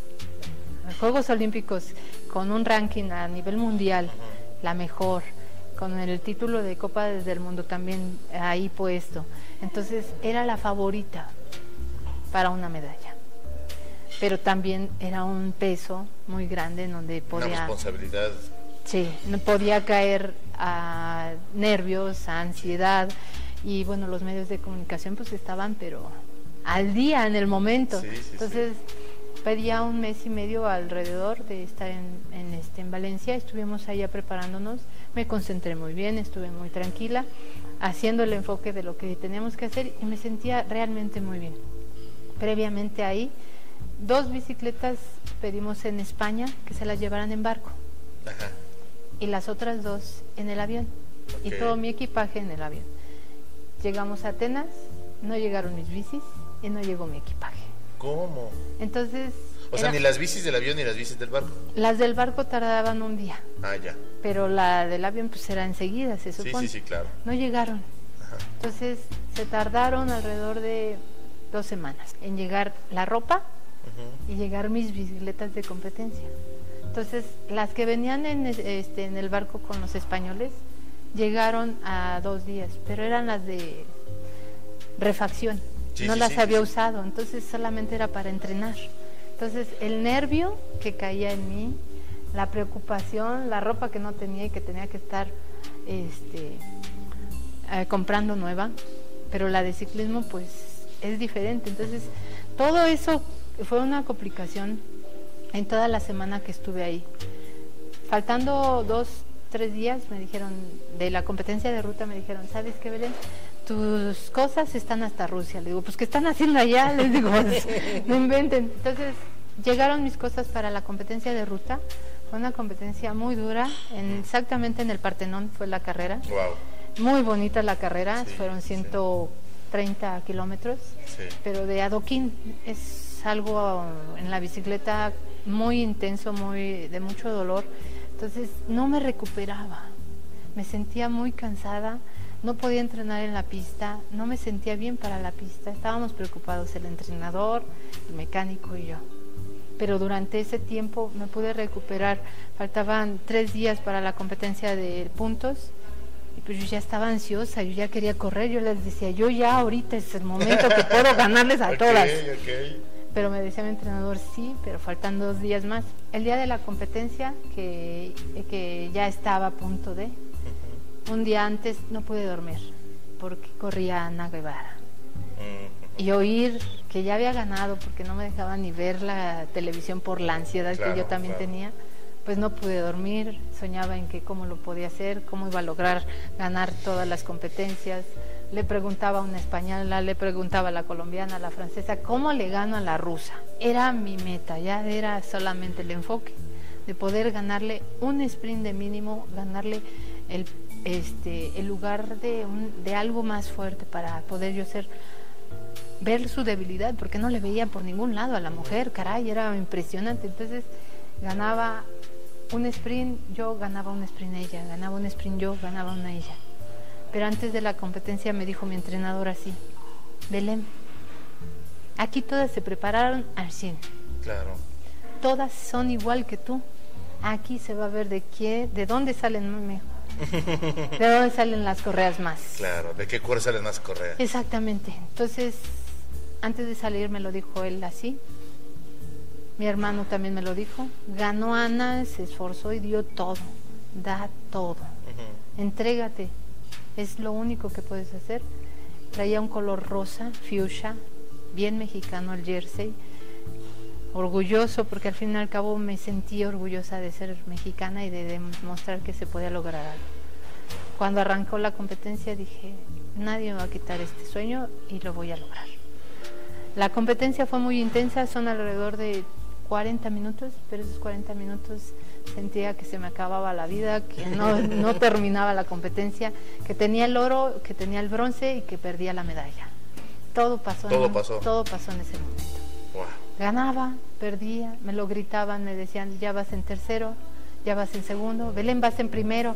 Juegos Olímpicos con un ranking a nivel mundial, uh-huh. la mejor, con el título de Copa del Mundo también ahí puesto. Entonces era la favorita para una medalla. Pero también era un peso muy grande en donde podía... Una responsabilidad. Sí, no podía caer a nervios, a ansiedad. Y bueno, los medios de comunicación pues estaban, pero al día, en el momento. Sí, sí, Entonces sí. pedía un mes y medio alrededor de estar en, en, este, en Valencia. Estuvimos allá preparándonos. Me concentré muy bien, estuve muy tranquila, haciendo el enfoque de lo que teníamos que hacer y me sentía realmente muy bien. Previamente ahí, dos bicicletas pedimos en España que se las llevaran en barco. Ajá. Y las otras dos en el avión. Okay. Y todo mi equipaje en el avión. Llegamos a Atenas, no llegaron mis bicis y no llegó mi equipaje. ¿Cómo? Entonces... O sea, ni las bicis del avión ni las bicis del barco. Las del barco tardaban un día. Ah, ya. Pero la del avión pues era enseguida, se supone. Sí, sí, sí, claro. No llegaron. Ajá. Entonces se tardaron alrededor de dos semanas en llegar la ropa uh-huh. y llegar mis bicicletas de competencia. Entonces las que venían en, este, en el barco con los españoles llegaron a dos días, pero eran las de refacción, sí, no sí, las sí, había sí. usado, entonces solamente era para entrenar. Entonces el nervio que caía en mí, la preocupación, la ropa que no tenía y que tenía que estar este, eh, comprando nueva, pero la de ciclismo pues es diferente. Entonces todo eso fue una complicación en toda la semana que estuve ahí. Faltando dos tres días me dijeron, de la competencia de ruta me dijeron, ¿sabes qué, Belén? Tus cosas están hasta Rusia. Le digo, pues ¿qué están haciendo allá? Les digo, no inventen. Entonces llegaron mis cosas para la competencia de ruta. Fue una competencia muy dura, en, exactamente en el Partenón fue la carrera. Wow. Muy bonita la carrera, Sí, fueron ciento treinta sí. kilómetros, Sí. pero de adoquín. Es algo en la bicicleta muy intenso, muy de mucho dolor. Entonces no me recuperaba, me sentía muy cansada, no podía entrenar en la pista, no me sentía bien para la pista, estábamos preocupados el entrenador, el mecánico y yo. Pero durante ese tiempo me pude recuperar, faltaban tres días para la competencia de puntos y pues yo ya estaba ansiosa, yo ya quería correr, yo les decía, yo ya ahorita es el momento que puedo ganarles a okay, todas. Okay. Pero me decía mi entrenador, sí, pero faltan dos días más. El día de la competencia, que, que ya estaba a punto de, uh-huh. un día antes no pude dormir, porque corría Ana Guevara. Uh-huh. Y oír que ya había ganado, porque no me dejaba ni ver la televisión por la ansiedad claro, que yo también claro. tenía, pues no pude dormir, soñaba en que cómo lo podía hacer, cómo iba a lograr ganar todas las competencias. Le preguntaba a una española, le preguntaba a la colombiana, a la francesa, ¿cómo le gano a la rusa? Era mi meta, ya era solamente el enfoque de poder ganarle un sprint de mínimo, ganarle el, este, el lugar de, un, de algo más fuerte para poder yo ser, ver su debilidad, porque no le veía por ningún lado a la mujer, caray, era impresionante. Entonces ganaba un sprint, yo ganaba un sprint ella, ganaba un sprint yo, ganaba una ella. Pero antes de la competencia me dijo mi entrenador así, Belén, aquí todas se prepararon al cien. Claro. Todas son igual que tú. Aquí se va a ver de qué, de dónde salen, de dónde salen las correas más. Claro, de qué cuero salen más correas. Exactamente. Entonces, antes de salir me lo dijo él así. Mi hermano también me lo dijo. Ganó Ana, se esforzó y dio todo. Da todo. Uh-huh. Entrégate. Es lo único que puedes hacer. Traía un color rosa, fuchsia, bien mexicano el jersey. orgulloso, porque al fin y al cabo me sentí orgullosa de ser mexicana y de demostrar que se podía lograr algo. Cuando arrancó la competencia dije, nadie me va a quitar este sueño y lo voy a lograr. La competencia fue muy intensa, son alrededor de cuarenta minutos, pero esos cuarenta minutos sentía que se me acababa la vida, que no, no terminaba la competencia, que tenía el oro, que tenía el bronce y que perdía la medalla. Todo pasó, todo en, pasó. Todo pasó en ese momento. Wow. Ganaba, perdía, me lo gritaban, me decían, ya vas en tercero, ya vas en segundo, Belén vas en primero.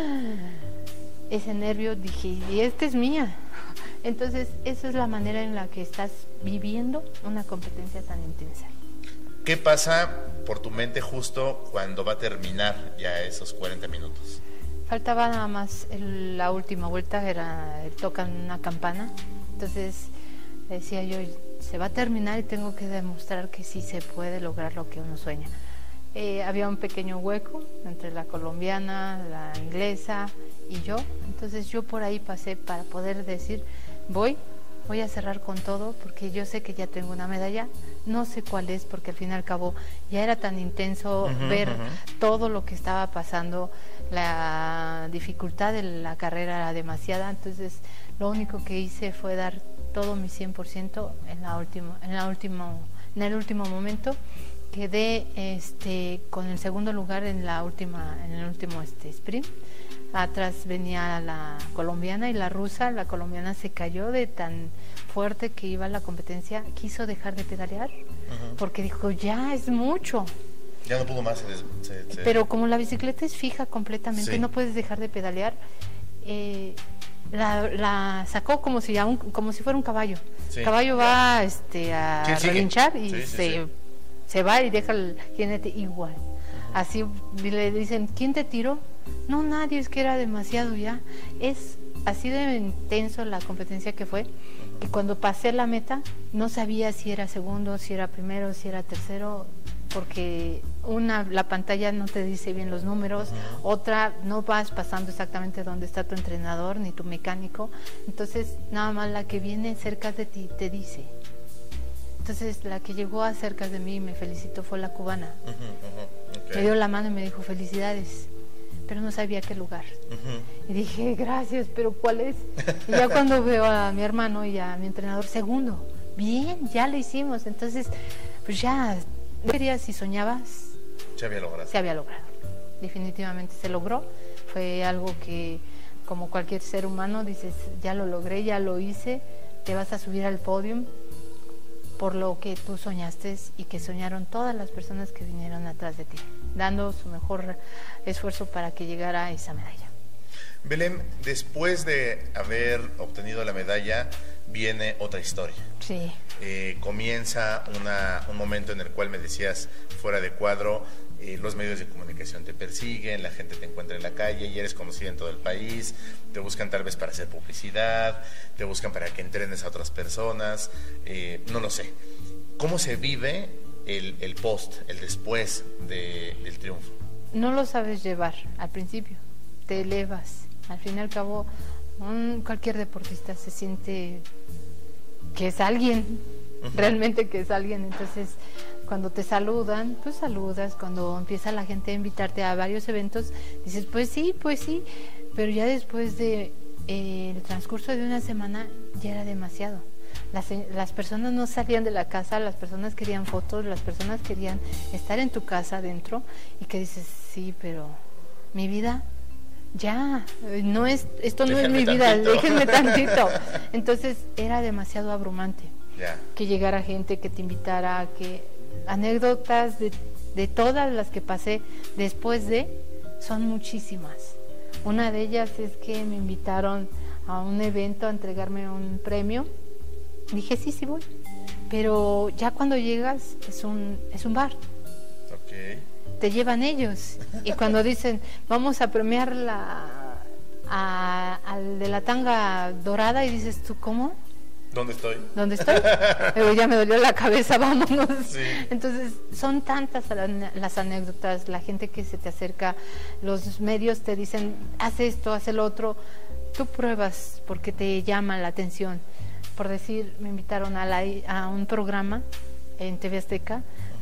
Ese nervio, dije, y esta es mía. Entonces, esa es la manera en la que estás viviendo una competencia tan intensa. ¿Qué pasa por tu mente justo cuando va a terminar ya esos cuarenta minutos? Faltaba nada más el, la última vuelta, era tocan una campana. Entonces decía yo, se va a terminar y tengo que demostrar que sí se puede lograr lo que uno sueña. Eh, había un pequeño hueco entre la colombiana, la inglesa y yo. Entonces yo por ahí pasé para poder decir, voy, voy a cerrar con todo porque yo sé que ya tengo una medalla. No sé cuál es porque al fin y al cabo ya era tan intenso uh-huh, ver uh-huh. todo lo que estaba pasando, la dificultad de la carrera era demasiada, entonces lo único que hice fue dar todo mi cien por ciento en la última, en la último, en el último momento. Quedé este con el segundo lugar en la última, en el último este sprint. Atrás venía la colombiana y la rusa. La colombiana se cayó de tan fuerte que iba a la competencia, quiso dejar de pedalear uh-huh. porque dijo, ya es mucho. Ya no pudo más. Se, se, se... Pero como la bicicleta es fija completamente, sí. no puedes dejar de pedalear. Eh, la, la sacó como si, a un, como si fuera un caballo. Sí. El caballo va este, a relinchar y sí, sí, se, sí. se va y deja el jinete igual. Uh-huh. Así le dicen, ¿quién te tiró? No, nadie, es que era demasiado ya. Es así de intenso la competencia que fue, que cuando pasé la meta no sabía si era segundo, si era primero, si era tercero, porque una, la pantalla no te dice bien los números, uh-huh. otra no vas pasando exactamente donde está tu entrenador ni tu mecánico, entonces nada más la que viene cerca de ti te dice. Entonces la que llegó a cerca de mí y me felicitó fue la cubana. Uh-huh, uh-huh. Okay. Me dio la mano y me dijo felicidades, pero no sabía qué lugar. Uh-huh. Y dije, gracias, pero ¿cuál es? Y ya cuando veo a mi hermano y a mi entrenador, segundo, bien, ya lo hicimos. Entonces, pues ya, no quería, si soñabas, se había logrado. Se había logrado. Definitivamente se logró. Fue algo que, como cualquier ser humano, dices, ya lo logré, ya lo hice, te vas a subir al podio por lo que tú soñaste y que soñaron todas las personas que vinieron atrás de ti, dando su mejor esfuerzo para que llegara esa medalla. Belén, después de haber obtenido la medalla, viene otra historia. Sí. Eh, comienza una, un momento en el cual me decías, fuera de cuadro, eh, los medios de comunicación te persiguen, la gente te encuentra en la calle y eres conocida en todo el país, te buscan tal vez para hacer publicidad, te buscan para que entrenes a otras personas, eh, no lo sé. ¿Cómo se vive el, el post, el después de, del triunfo? No lo sabes llevar al principio, te elevas. Al fin y al cabo, un, cualquier deportista se siente que es alguien, uh-huh. realmente que es alguien. Entonces, cuando te saludan, pues saludas. Cuando empieza la gente a invitarte a varios eventos, dices, pues sí, pues sí. Pero ya después de eh, el transcurso de una semana, ya era demasiado. Las, las personas no salían de la casa, las personas querían fotos, las personas querían estar en tu casa adentro, y que dices, sí, pero mi vida, ya, no es, esto no déjenme es mi tantito. vida, déjenme tantito. Entonces era demasiado abrumante. Yeah. Que llegara gente, que te invitara, que anécdotas de, de todas las que pasé después de, son muchísimas. Una de ellas es que me invitaron a un evento a entregarme un premio. Dije, sí, sí voy, pero ya cuando llegas es un, es un bar. Okay. Te llevan ellos, y cuando dicen, vamos a premiar la, a, al de la tanga dorada, y dices, ¿tú cómo? ¿Dónde estoy? ¿Dónde estoy? Pero ya me dolió la cabeza, vámonos. Sí. Entonces, son tantas las anécdotas, la gente que se te acerca, los medios te dicen, haz esto, haz el otro, tú pruebas porque te llama la atención. Por decir, me invitaron a, la, a un programa en T V Azteca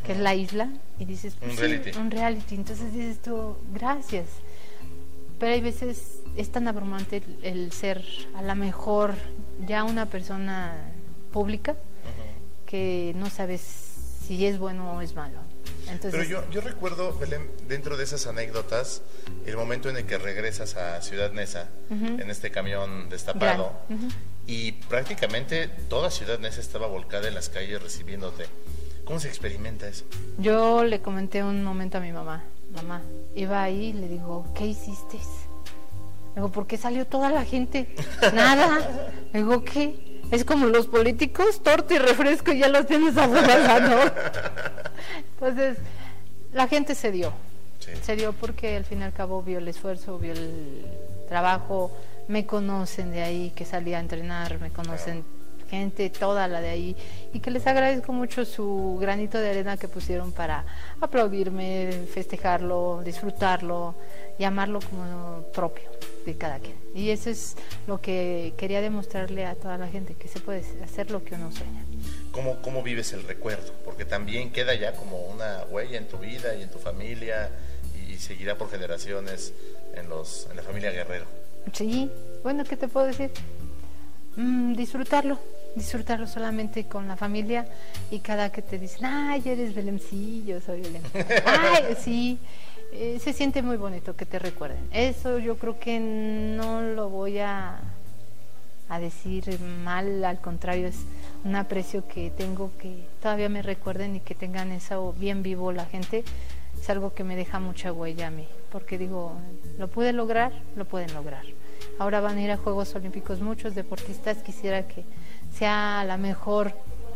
que es La Isla, y dices, pues, un sí, reality. un reality, entonces dices tú, gracias. Pero hay veces es tan abrumante el, el ser a lo mejor ya una persona pública uh-huh. que no sabes si es bueno o es malo. Entonces, pero yo, yo recuerdo, Belén, dentro de esas anécdotas, el momento en el que regresas a Ciudad Neza, uh-huh. en este camión destapado, uh-huh. y prácticamente toda Ciudad Neza estaba volcada en las calles recibiéndote. ¿Cómo se experimenta eso? Yo le comenté un momento a mi mamá, mamá, iba ahí y le digo, ¿qué hiciste? Le digo, ¿por qué salió toda la gente? Nada. Le digo, ¿qué? Es como los políticos, torta y refresco y ya los tienes afuera, ¿no? Entonces, la gente se dio. Sí. Se dio porque al fin y al cabo vio el esfuerzo, vio el trabajo, me conocen de ahí, que salí a entrenar, me conocen claro. gente, toda la de ahí, y que les agradezco mucho su granito de arena que pusieron para aplaudirme, festejarlo, disfrutarlo y amarlo como propio de cada quien. Y eso es lo que quería demostrarle a toda la gente, que se puede hacer lo que uno sueña. ¿Cómo, cómo vives el recuerdo? Porque también queda ya como una huella en tu vida y en tu familia y seguirá por generaciones en, los, en la familia Guerrero. Sí, bueno, ¿qué te puedo decir? Mm, disfrutarlo, disfrutarlo solamente con la familia y cada que te dicen, ay, eres Belén, sí, yo soy Belén. Ay, sí. Eh, se siente muy bonito que te recuerden. Eso yo creo que no lo voy a, a decir mal, al contrario, es un aprecio que tengo, que todavía me recuerden y que tengan eso bien vivo la gente. Es algo que me deja mucha huella a mí, porque digo, lo pude lograr, lo pueden lograr. Ahora van a ir a Juegos Olímpicos muchos deportistas, quisiera que sea a lo mejor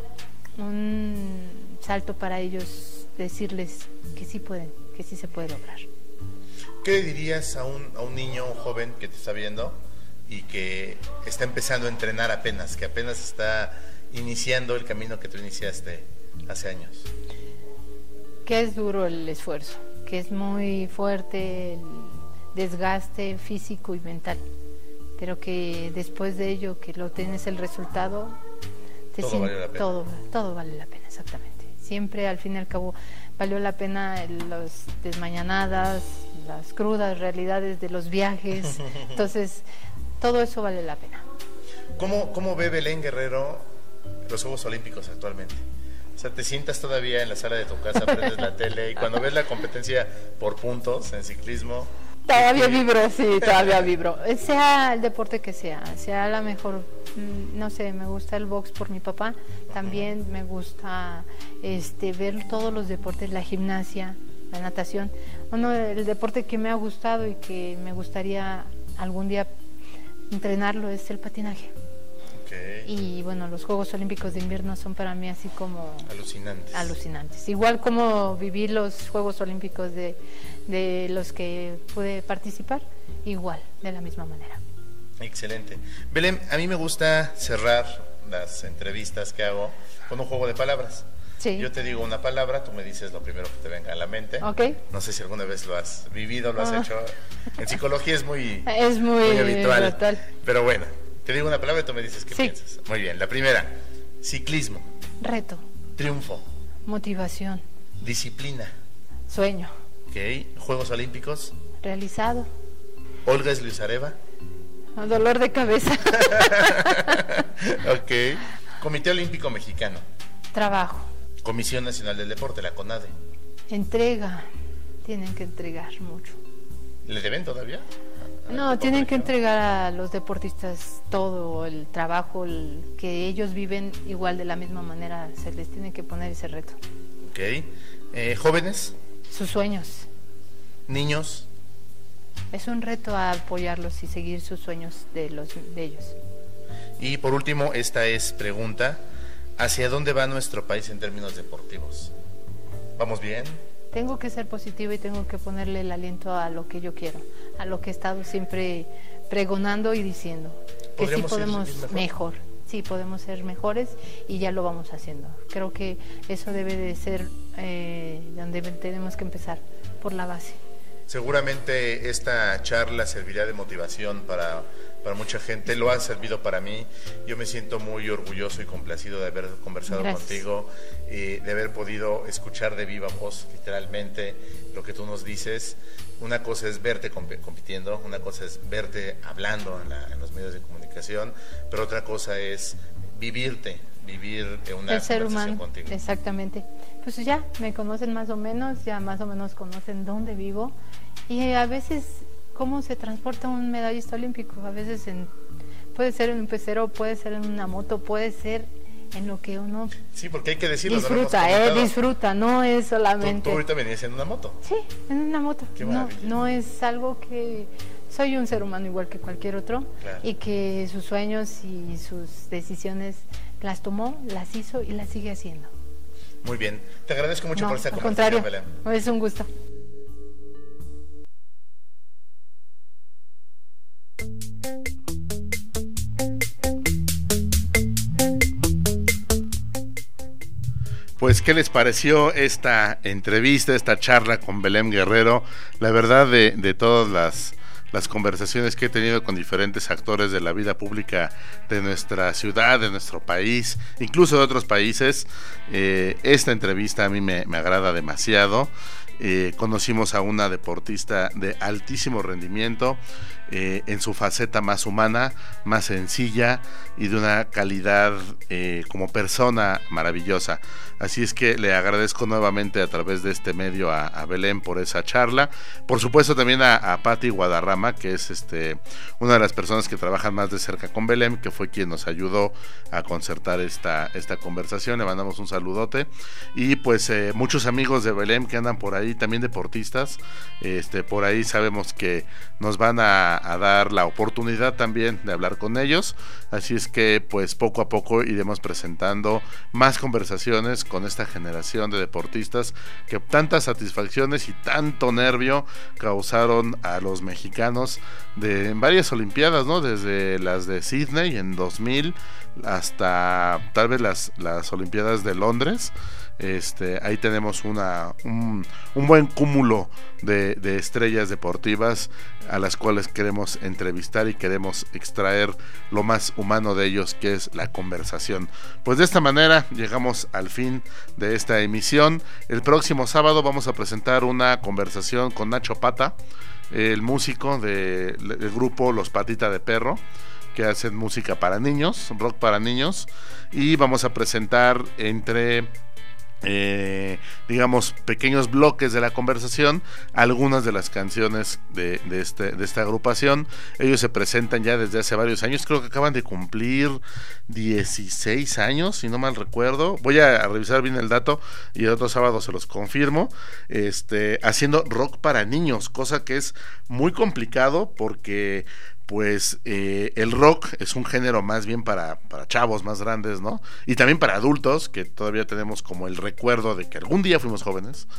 un salto para ellos, decirles que sí pueden, que sí se puede lograr. ¿Qué le dirías a un, a un niño, un joven que te está viendo y que está empezando a entrenar apenas, que apenas está iniciando el camino que tú iniciaste hace años? Que es duro el esfuerzo, que es muy fuerte el desgaste físico y mental, pero que después de ello, que lo tienes el resultado, te todo, sientes, vale la pena. todo, todo vale la pena, exactamente. Siempre al fin y al cabo valió la pena las desmañanadas, las crudas realidades de los viajes, entonces todo eso vale la pena. ¿Cómo, cómo ve Belén Guerrero los Juegos Olímpicos actualmente? O sea, te sientas todavía en la sala de tu casa, prendes la tele y cuando ves la competencia por puntos en ciclismo... Todavía vibro, sí, todavía vibro. Sea el deporte que sea, sea la mejor, no sé, me gusta el box por mi papá, también uh-huh. me gusta este ver todos los deportes, la gimnasia, la natación. Uno, el deporte que me ha gustado y que me gustaría algún día entrenarlo es el patinaje. Okay. Y bueno, los Juegos Olímpicos de Invierno son para mí así como... Alucinantes. Alucinantes. Igual como viví los Juegos Olímpicos de, de los que pude participar, igual, de la misma manera. Excelente. Belén, a mí me gusta cerrar las entrevistas que hago con un juego de palabras. Sí. Yo te digo una palabra, tú me dices lo primero que te venga a la mente. Okay. No sé si alguna vez lo has vivido, lo has ah. hecho. En psicología es muy, es muy, muy habitual. Total. Pero bueno, te digo una palabra y tú me dices qué sí. piensas. Muy bien, la primera, ciclismo. Reto. Triunfo. Motivación. Disciplina. Sueño. Ok, Juegos Olímpicos. Realizado. Olga Esliuzareva. Dolor de cabeza. Ok, Comité Olímpico Mexicano. Trabajo. Comisión Nacional del Deporte, la CONADE. Entrega. Tienen que entregar mucho. ¿Le deben todavía? No, tienen que entregar a los deportistas todo el trabajo el que ellos viven igual de la misma manera, se les tiene que poner ese reto. Ok, eh, jóvenes. Sus sueños. Niños. Es un reto a apoyarlos y seguir sus sueños de los de ellos. Y por último, esta es pregunta, ¿hacia dónde va nuestro país en términos deportivos? ¿Vamos bien? Tengo que ser positiva y tengo que ponerle el aliento a lo que yo quiero, a lo que he estado siempre pregonando y diciendo, que sí podemos mejor? mejor, sí podemos ser mejores y ya lo vamos haciendo. Creo que eso debe de ser eh, donde tenemos que empezar, por la base. Seguramente esta charla servirá de motivación para, para mucha gente, lo ha servido para mí. Yo me siento muy orgulloso y complacido de haber conversado Gracias. contigo, y de haber podido escuchar de viva voz, literalmente, lo que tú nos dices. Una cosa es verte comp- compitiendo, una cosa es verte hablando en, la, en los medios de comunicación, pero otra cosa es vivirte, vivir una el ser conversación humano, contigo. Exactamente. Pues ya me conocen más o menos, ya más o menos conocen dónde vivo, y a veces cómo se transporta un medallista olímpico. A veces en, puede ser en un pecero, puede ser en una moto, puede ser en lo que uno sí, porque hay que decirlo, disfruta, eh, disfruta, no es solamente. ¿Tú, tú ahorita venías en una moto? Sí, en una moto. Qué no, no es algo que soy un ser humano igual que cualquier otro, claro. Y que sus sueños y sus decisiones las tomó, las hizo y las sigue haciendo. Muy bien, te agradezco mucho no, por esta al conversación, contrario, Belén. Es un gusto. Pues, ¿qué les pareció esta entrevista, esta charla con Belén Guerrero? La verdad, de, de todas las, las conversaciones que he tenido con diferentes actores de la vida pública de nuestra ciudad, de nuestro país, incluso de otros países, eh, esta entrevista a mí me, me agrada demasiado. Eh, conocimos a una deportista de altísimo rendimiento, eh, en su faceta más humana, más sencilla y de una calidad eh, como persona maravillosa. Así es que le agradezco nuevamente a través de este medio a, a Belén por esa charla. Por supuesto también a, a Patti Guadarrama, que es este una de las personas que trabajan más de cerca con Belén, que fue quien nos ayudó a concertar esta, esta conversación. Le mandamos un saludote. Y pues eh, muchos amigos de Belén que andan por ahí, también deportistas, este, por ahí sabemos que nos van a, a dar la oportunidad también de hablar con ellos. Así es que pues poco a poco iremos presentando más conversaciones con esta generación de deportistas que tantas satisfacciones y tanto nervio causaron a los mexicanos de en varias olimpiadas, ¿no? Desde las de Sydney en dos mil hasta tal vez las, las olimpiadas de Londres. Este, ahí tenemos una, un, un buen cúmulo de, de estrellas deportivas a las cuales queremos entrevistar y queremos extraer lo más humano de ellos, que es la conversación. Pues de esta manera llegamos al fin de esta emisión. El próximo sábado vamos a presentar una conversación con Nacho Pata, el músico de, del grupo Los Patita de Perro, que hacen música para niños, rock para niños, y vamos a presentar entre Eh, digamos pequeños bloques de la conversación algunas de las canciones de, de, este, de esta agrupación. Ellos se presentan ya desde hace varios años, creo que acaban de cumplir dieciséis años, si no mal recuerdo. Voy a revisar bien el dato y el otro sábado se los confirmo. Este, haciendo rock para niños, cosa que es muy complicado porque pues eh, el rock es un género más bien para, para chavos más grandes, ¿no? Y también para adultos, que todavía tenemos como el recuerdo de que algún día fuimos jóvenes.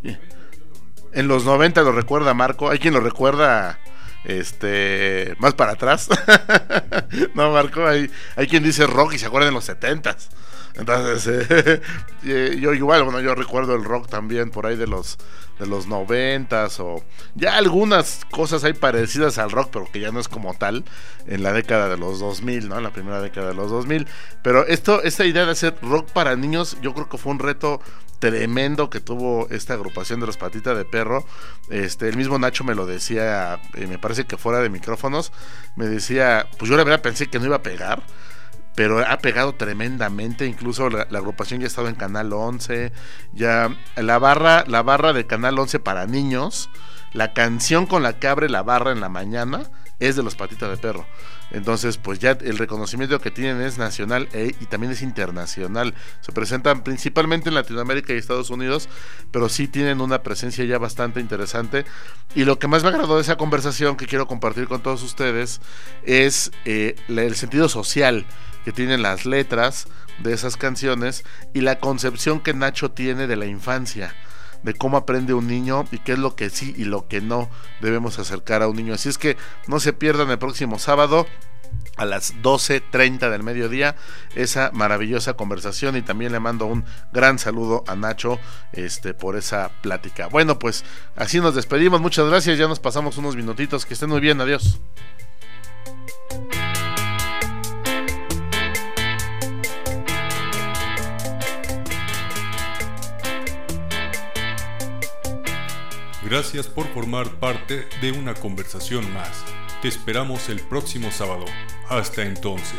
En los noventa lo recuerda Marco, hay quien lo recuerda este más para atrás. No, Marco, hay, hay quien dice rock y se acuerda en los setentas. Entonces, eh, yo igual, bueno, yo recuerdo el rock también por ahí de los de los noventas, o ya algunas cosas hay parecidas al rock, pero que ya no es como tal, en la década de los dos mil, ¿no? En la primera década de los dos mil. Pero esto, esta idea de hacer rock para niños, yo creo que fue un reto tremendo que tuvo esta agrupación de Los Patita de Perro. Este, el mismo Nacho me lo decía, eh, me parece que fuera de micrófonos, me decía, pues yo la verdad pensé que no iba a pegar, pero ha pegado tremendamente. Incluso la, la agrupación ya ha estado en Canal once, ya la barra, la barra de Canal once para niños, la canción con la que abre la barra en la mañana es de Los Patita de Perro. Entonces pues ya el reconocimiento que tienen es nacional e, y también es internacional. Se presentan principalmente en Latinoamérica y Estados Unidos, pero sí tienen una presencia ya bastante interesante. Y lo que más me agradó de esa conversación que quiero compartir con todos ustedes es eh, el sentido social que tienen las letras de esas canciones y la concepción que Nacho tiene de la infancia, de cómo aprende un niño y qué es lo que sí y lo que no debemos acercar a un niño. Así es que no se pierdan el próximo sábado a las doce treinta del mediodía esa maravillosa conversación, y también le mando un gran saludo a Nacho este, por esa plática. Bueno, pues así nos despedimos, muchas gracias, ya nos pasamos unos minutitos, que estén muy bien, adiós. Gracias por formar parte de una conversación más. Te esperamos el próximo sábado. Hasta entonces.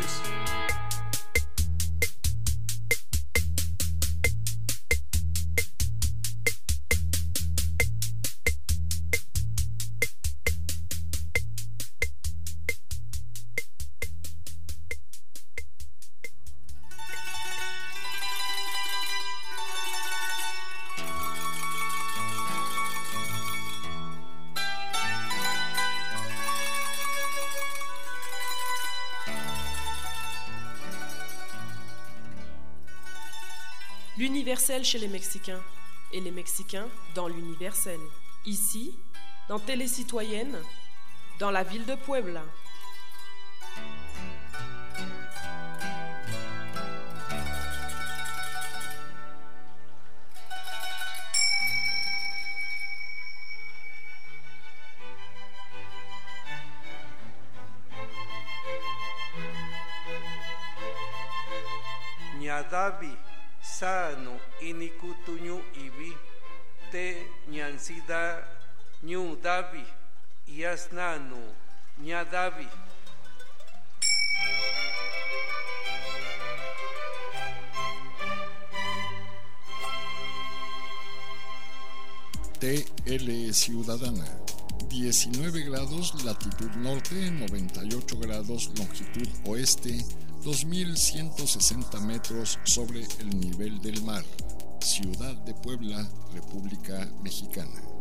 L'universel chez les Mexicains et les Mexicains dans l'universel. Ici, dans Télécitoyenne, dans la ville de Puebla. Ñadavi sano inikutuñu ibi te ñansida ñu davi yasnanu ñadavi. T L Ciudadana, diecinueve grados latitud norte, noventa y ocho grados longitud oeste, dos mil ciento sesenta metros sobre el nivel del mar. Ciudad de Puebla, República Mexicana.